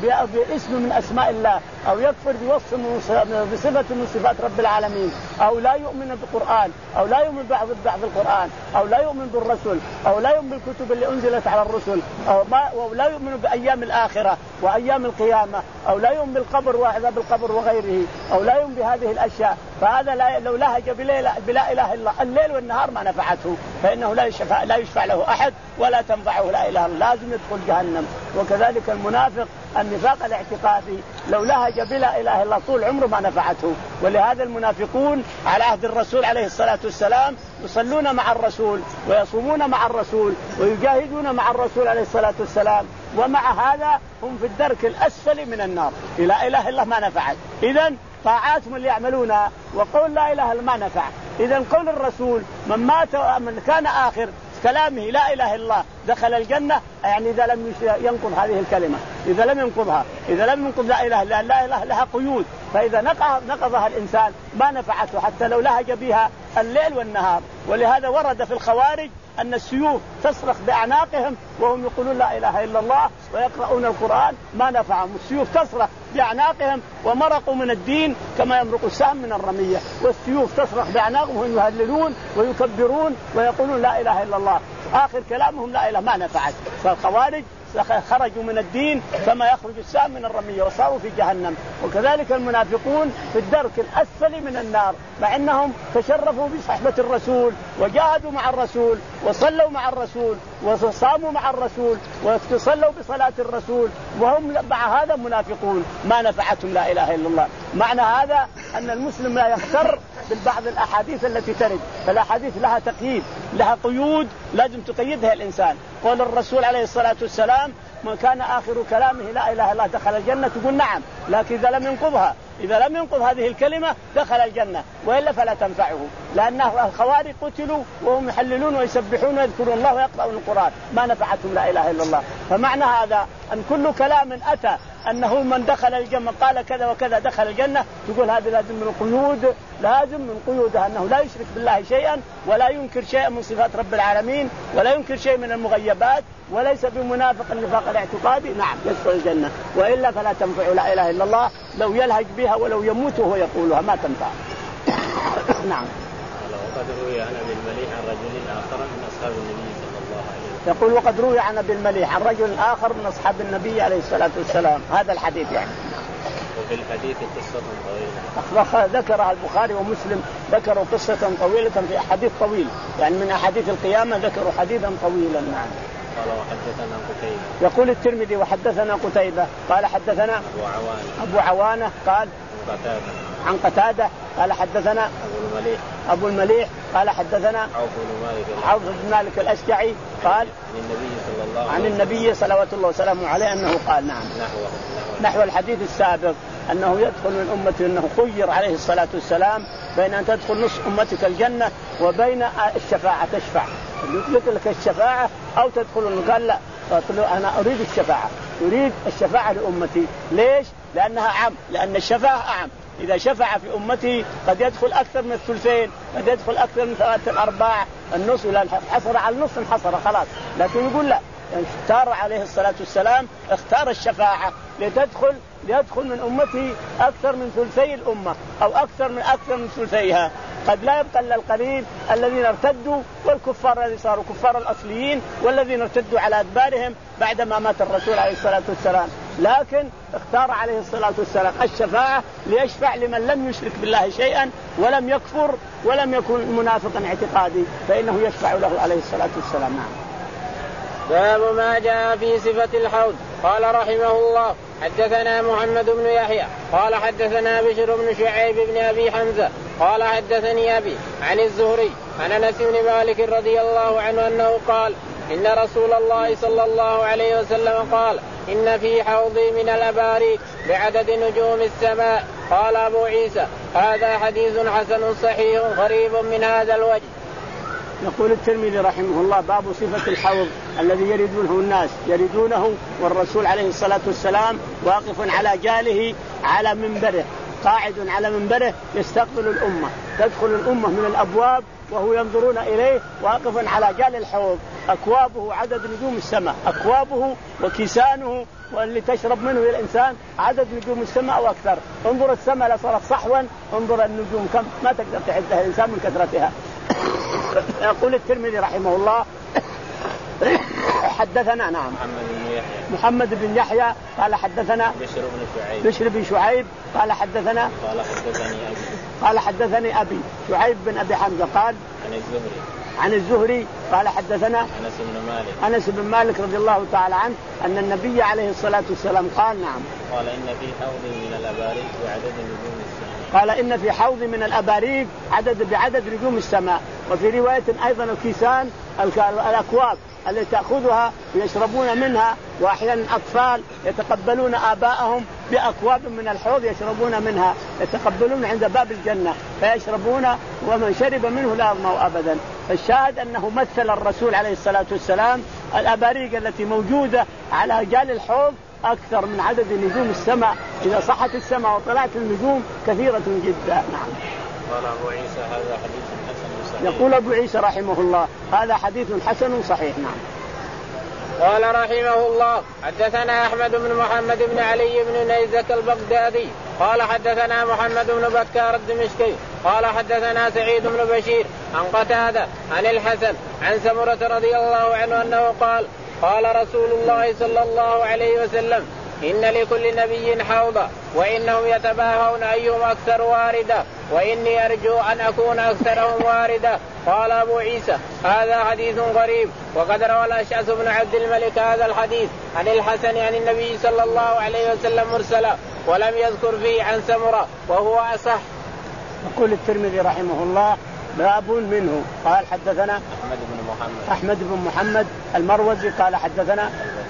باسم من أسماء الله، أو يكفر بوصف بصفة من صفات رب العالمين، أو لا يؤمن بالقرآن، أو لا يؤمن بعض بعض القرآن، أو لا يؤمن بالرسل، أو لا يؤمن بالكتب اللي أنزلت على الرسل، أو, ما أو لا يؤمن بأيام الآخرة وأيام القيامة، أو لا يؤمن بالقبر وعذاب القبر وغيره، أو لا يؤمن بهذه الأشياء، فهذا لا لو لهج بلا إله إلا الله الليل والنهار ما نفعته، فإنه لا يشفع لا يشفع له أحد ولا تنفعه لا إله إلا الله، لازم يدخل جهنم. وكذلك المنافق النفاق الاعتقادي لو لهج بلا إله إلا الله طول عمره ما نفعته. ولهذا المنافقون على عهد الرسول عليه الصلاة والسلام يصلون مع الرسول ويصومون مع الرسول ويجاهدون مع الرسول عليه الصلاة والسلام، ومع هذا هم في الدرك الأسفل من النار. لا إله إلا الله ما نفعت. إذن طاعاتهم اللي يعملونها وقول لا إله إلا الله ما نفع. إذن قول الرسول من مات من كان آخر كلامه لا إله إلا الله دخل الجنة، يعني إذا لم ينقض هذه الكلمة، إذا لم ينقضها، إذا لم ينقض لا إله إلا الله، لا إله لها قيود، فإذا نقضها الإنسان ما نفعته حتى لو لهج بها الليل والنهار. ولهذا ورد في الخوارج أن السيوف تصرخ بأعناقهم وهم يقولون لا إله إلا الله ويقرؤون القرآن ما نفعهم. السيوف تصرخ بأعناقهم ومرقوا من الدين كما يمرق السهم من الرمية، والسيوف تصرخ بأعناقهم وهم يهللون ويكبرون ويقولون لا إله إلا الله، آخر كلامهم لا إله ما نفعت. فالخوارج خرجوا من الدين كما يخرج السهم من الرمية وصاروا في جهنم. وكذلك المنافقون في الدرك الأسفل من النار، مع أنهم تشرفوا بصحبة الرسول وجاهدوا مع الرسول وصلوا مع الرسول وصاموا مع الرسول وصلوا بصلاة الرسول، وهم مع هذا منافقون ما نفعتهم لا إله إلا الله. معنى هذا أن المسلم لا يغتر بالبعض الأحاديث التي ترد، فالأحاديث لها تقييد، لها قيود لازم تقيدها الإنسان. قول الرسول عليه الصلاة والسلام من كان آخر كلامه لا إله إلا الله دخل الجنة، تقول نعم، لكن إذا لم ينقضها، إذا لم ينقض هذه الكلمة دخل الجنة، وإلا فلا تنفعه، لأن الخوارج قتلوا وهم يحللون ويسبحون ويذكرون الله ويقرؤون القرآن ما نفعتهم لا إله إلا الله. فمعنى هذا أن كل كلام أتى أنه من دخل الجنة قال كذا وكذا دخل الجنة، تقول هذا لازم من القيود، لازم من قيودها أنه لا يشرك بالله شيئا ولا ينكر شيئا من صفات رب العالمين ولا ينكر شيء من المغيبات وليس بمنافق النفاق الاعتقادي، نعم يدخل الجنة، وإلا فلا تنفع لا إله إلا الله لو يلهج بها ولو يموت وهو يقولها ما تنفع. نعم. وقد روي عن أبي المليح عن رجل آخر من أصحاب النبي صلى الله عليه وسلم. يقول وقد روي عن أبي المليح عن رجل آخر من أصحاب النبي عليه الصلاة والسلام، هذا الحديث يعني. وفي الحديث قصة طويلة. ذكرها البخاري ومسلم، ذكروا قصة طويلة في حديث طويل، يعني من أحاديث القيامة ذكروا حديثا طويلا. نعم. قال وحدثنا قتيبة. يقول الترمذي وحدثنا قتيبة قال حدثنا أبو عوانة. أبو عوانة قال قتادة. عن قتادة قال حدثنا أبو المليح. أبو المليح قال حدثنا عوف بن مالك. عوف بن مالك الأشجعي قال عن النبي صلى الله عليه عن النبي صلوات الله وسلامه عليه أنه قال نعم نحو نحو الحديث السابق أنه يدخل من أمته، أنه خير عليه الصلاة والسلام بين أن تدخل نصف أمتك الجنة وبين الشفاعة تشفع، يطلق لك الشفاعة أو تدخل. قال لا، أنا أريد الشفاعة، أريد الشفاعة لأمتي. ليش؟ لأنها عام، لأن الشفاعة أعم. إذا شفع في أمتي قد يدخل أكثر من الثلثين، قد يدخل أكثر من ثلاثة الأرباع، النص إلى حصر على النص انحصر خلاص. لكن يقول لا، اختار عليه الصلاة والسلام اختار الشفاعة لتدخل ليدخل من أمتي أكثر من ثلثي الأمة أو أكثر من أكثر من ثلثيها. قد لا يبقى إلا القليل الذين ارتدوا والكفار الذين صاروا كفار الأصليين والذين ارتدوا على أدبارهم بعدما مات الرسول عليه الصلاة والسلام. لكن اختار عليه الصلاة والسلام الشفاعة ليشفع لمن لم يشرك بالله شيئا ولم يكفر ولم يكن منافقا اعتقادي، فإنه يشفع له عليه الصلاة والسلام. نعم. باب ما جاء في صفة الحوض. قال رحمه الله حدثنا محمد بن يحيى قال حدثنا بشر بن شعيب بن أبي حمزة قال حدثني أبي عن الزهري عن أنس بن مالك رضي الله عنه أنه قال إن رسول الله صلى الله عليه وسلم قال إن في حوضي من الأباريك بعدد نجوم السماء. قال أبو عيسى هذا حديث حسن صحيح غريب من هذا الوجه. يقول الترمذي رحمه الله باب صفة الحوض الذي يردونه الناس يردونه والرسول عليه الصلاة والسلام واقف على جاله على منبره، قاعد على منبره يستقبل الأمة، تدخل الأمة من الأبواب وهو ينظرون إليه واقفا على جال الحوض. أكوابه عدد نجوم السماء، أكوابه وكيسانه واللي تشرب منه الإنسان عدد نجوم السماء أو أكثر. انظر السماء لا صارت صحوا، انظر النجوم كم ما تقدر تعدها الإنسان من كثرتها. يقول الترمذي رحمه الله حدثنا نعم محمد بن يحيى محمد بن يحيى قال حدثنا بشر بن شعيب بشر بن شعيب قال حدثنا قال حدثني أبي قال حدثني أبي شعيب بن أبي حمزة قال عن الزهري عن الزهري قال حدثنا أنس بن مالك أنس بن مالك رضي الله تعالى عنه أن النبي عليه الصلاة والسلام قال نعم قال إن في حوض من الأباريق بعدد نجوم السماء قال إن في حوض من الأباريق عدد بعدد نجوم السماء. وفي رواية أيضا الكيسان الأكواب التي تأخذها ويشربون منها، وأحيانا أطفال يتقبلون آباءهم بأكواب من الحوض يشربون منها، يتقبلون عند باب الجنة فيشربون ومن شرب منه لا يظمأ أبدا. فالشاهد أنه مثل الرسول عليه الصلاة والسلام الأباريق التي موجودة على جال الحوض أكثر من عدد نجوم السماء. إذا صحت السماء وطلعت النجوم كثيرة جدا. نعم. قال أبو عيسى هذا حديث حسن صحيح. يقول أبو عيسى رحمه الله هذا حديث حسن صحيح. نعم. قال رحمه الله حدثنا أحمد بن محمد بن علي بن نيزك البغدادي قال حدثنا محمد بن بكار الدمشقي قال حدثنا سعيد بن بشير عن قتادة عن الحسن عن سمرة رضي الله عنه أنه قال قال رسول الله صلى الله عليه وسلم إن لكل نبي حوضا وإنهم يتباهون أيهم أكثر واردة وإني أرجو أن أكون أكثرهم واردة. قال أبو عيسى هذا حديث غريب. وقد روى الأشعث بن عبد الملك هذا الحديث عن الحسن عن النبي صلى الله عليه وسلم مرسلا ولم يذكر فيه عن سمرة وهو أصح. يقول الترمذي رحمه الله باب منه قال حدثنا أحمد بن محمد أحمد بن محمد المروزي قال حدثنا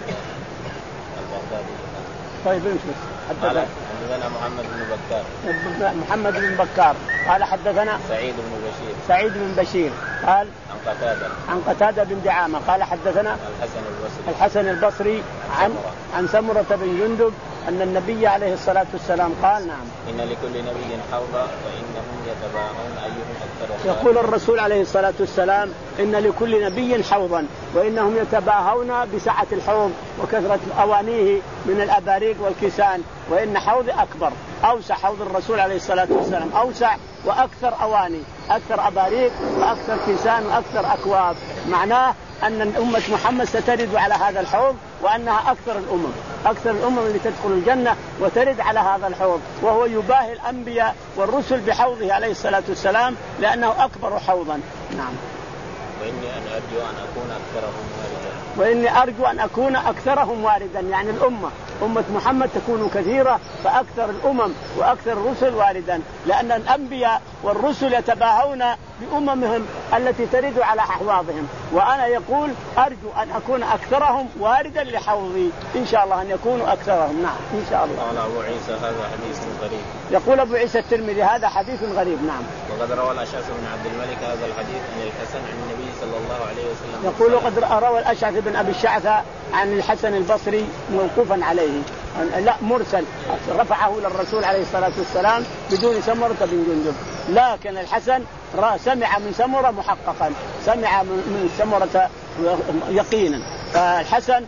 البغدادي طيب امشي حدثنا حدثنا محمد بن بكار محمد بن بكار قال حدثنا سعيد بن بشير سعيد بن بشير قال عن قتادة عن قتادة بن دعامة قال حدثنا الحسن البصري الحسن البصري عن عن سمرة بن جندب أن النبي عليه الصلاة والسلام قال نعم إن لكل نبي حوضا وإنهم يتباهون أيهم أكثر. يقول الرسول عليه الصلاة والسلام إن لكل نبي حوضا وإنهم يتباهون بسعة الحوض وكثرة أوانيه من الأباريق والكيسان، وإن حوضي أكبر أوسع حوض الرسول عليه الصلاة والسلام أوسع وأكثر أواني أكثر أباريق وأكثر كيسان وأكثر أكواب. معناه أن أمة محمد سترد على هذا الحوض وأنها أكثر الأمم أكثر الأمم اللي تدخل الجنة وترد على هذا الحوض، وهو يباهي الأنبياء والرسل بحوضه عليه الصلاة والسلام لأنه أكبر حوضا. نعم. وإني أن أرجو أن أكون أكثرهم واردا وإني أرجو أن أكون أكثرهم واردا يعني الأمة أمة محمد تكون كثيرة فأكثر الأمم وأكثر الرسل واردا، لأن الأنبياء والرسل يتباهون بأممهم التي ترد على أحواضهم، وأنا يقول أرجو أن أكون أكثرهم واردا لحوضي إن شاء الله أن يكونوا أكثرهم. نعم إن شاء الله. قال أبو عيسى هذا حديث غريب. يقول أبو عيسى الترمذي هذا حديث غريب. نعم. وقد روى الأشعث بن عبد الملك هذا الحديث عن الحسن عن النبي صلى الله عليه وسلم. يقول وقد روى الأشعث بن أبي الشعثة عن الحسن البصري موقوفا عليه لا مرسل رفعه للرسول عليه الصلاة والسلام بدون سمرة بن جندب، لكن الحسن سمع من سمرة محققا سمع من سمرة يقينا، فالحسن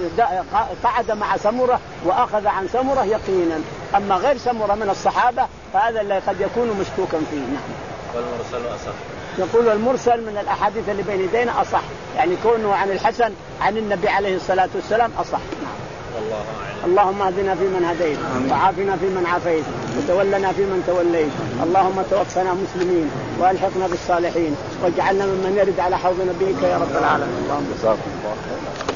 قعد مع سمرة وأخذ عن سمرة يقينا. أما غير سمرة من الصحابة فهذا اللي قد يكون مشكوكا فيه. نعم. والمرسل أصح. يقول المرسل من الأحاديث اللي بين يدينا أصح، يعني كونه عن الحسن عن النبي عليه الصلاة والسلام أصح. نعم. والله أعلم. اللهم اهدنا فيمن هديت وعافنا فيمن عافيت وتولنا فيمن توليت، اللهم توفنا مسلمين والحقنا بالصالحين واجعلنا ممن يرد على حوض نبيك يا رب العالمين. اللهم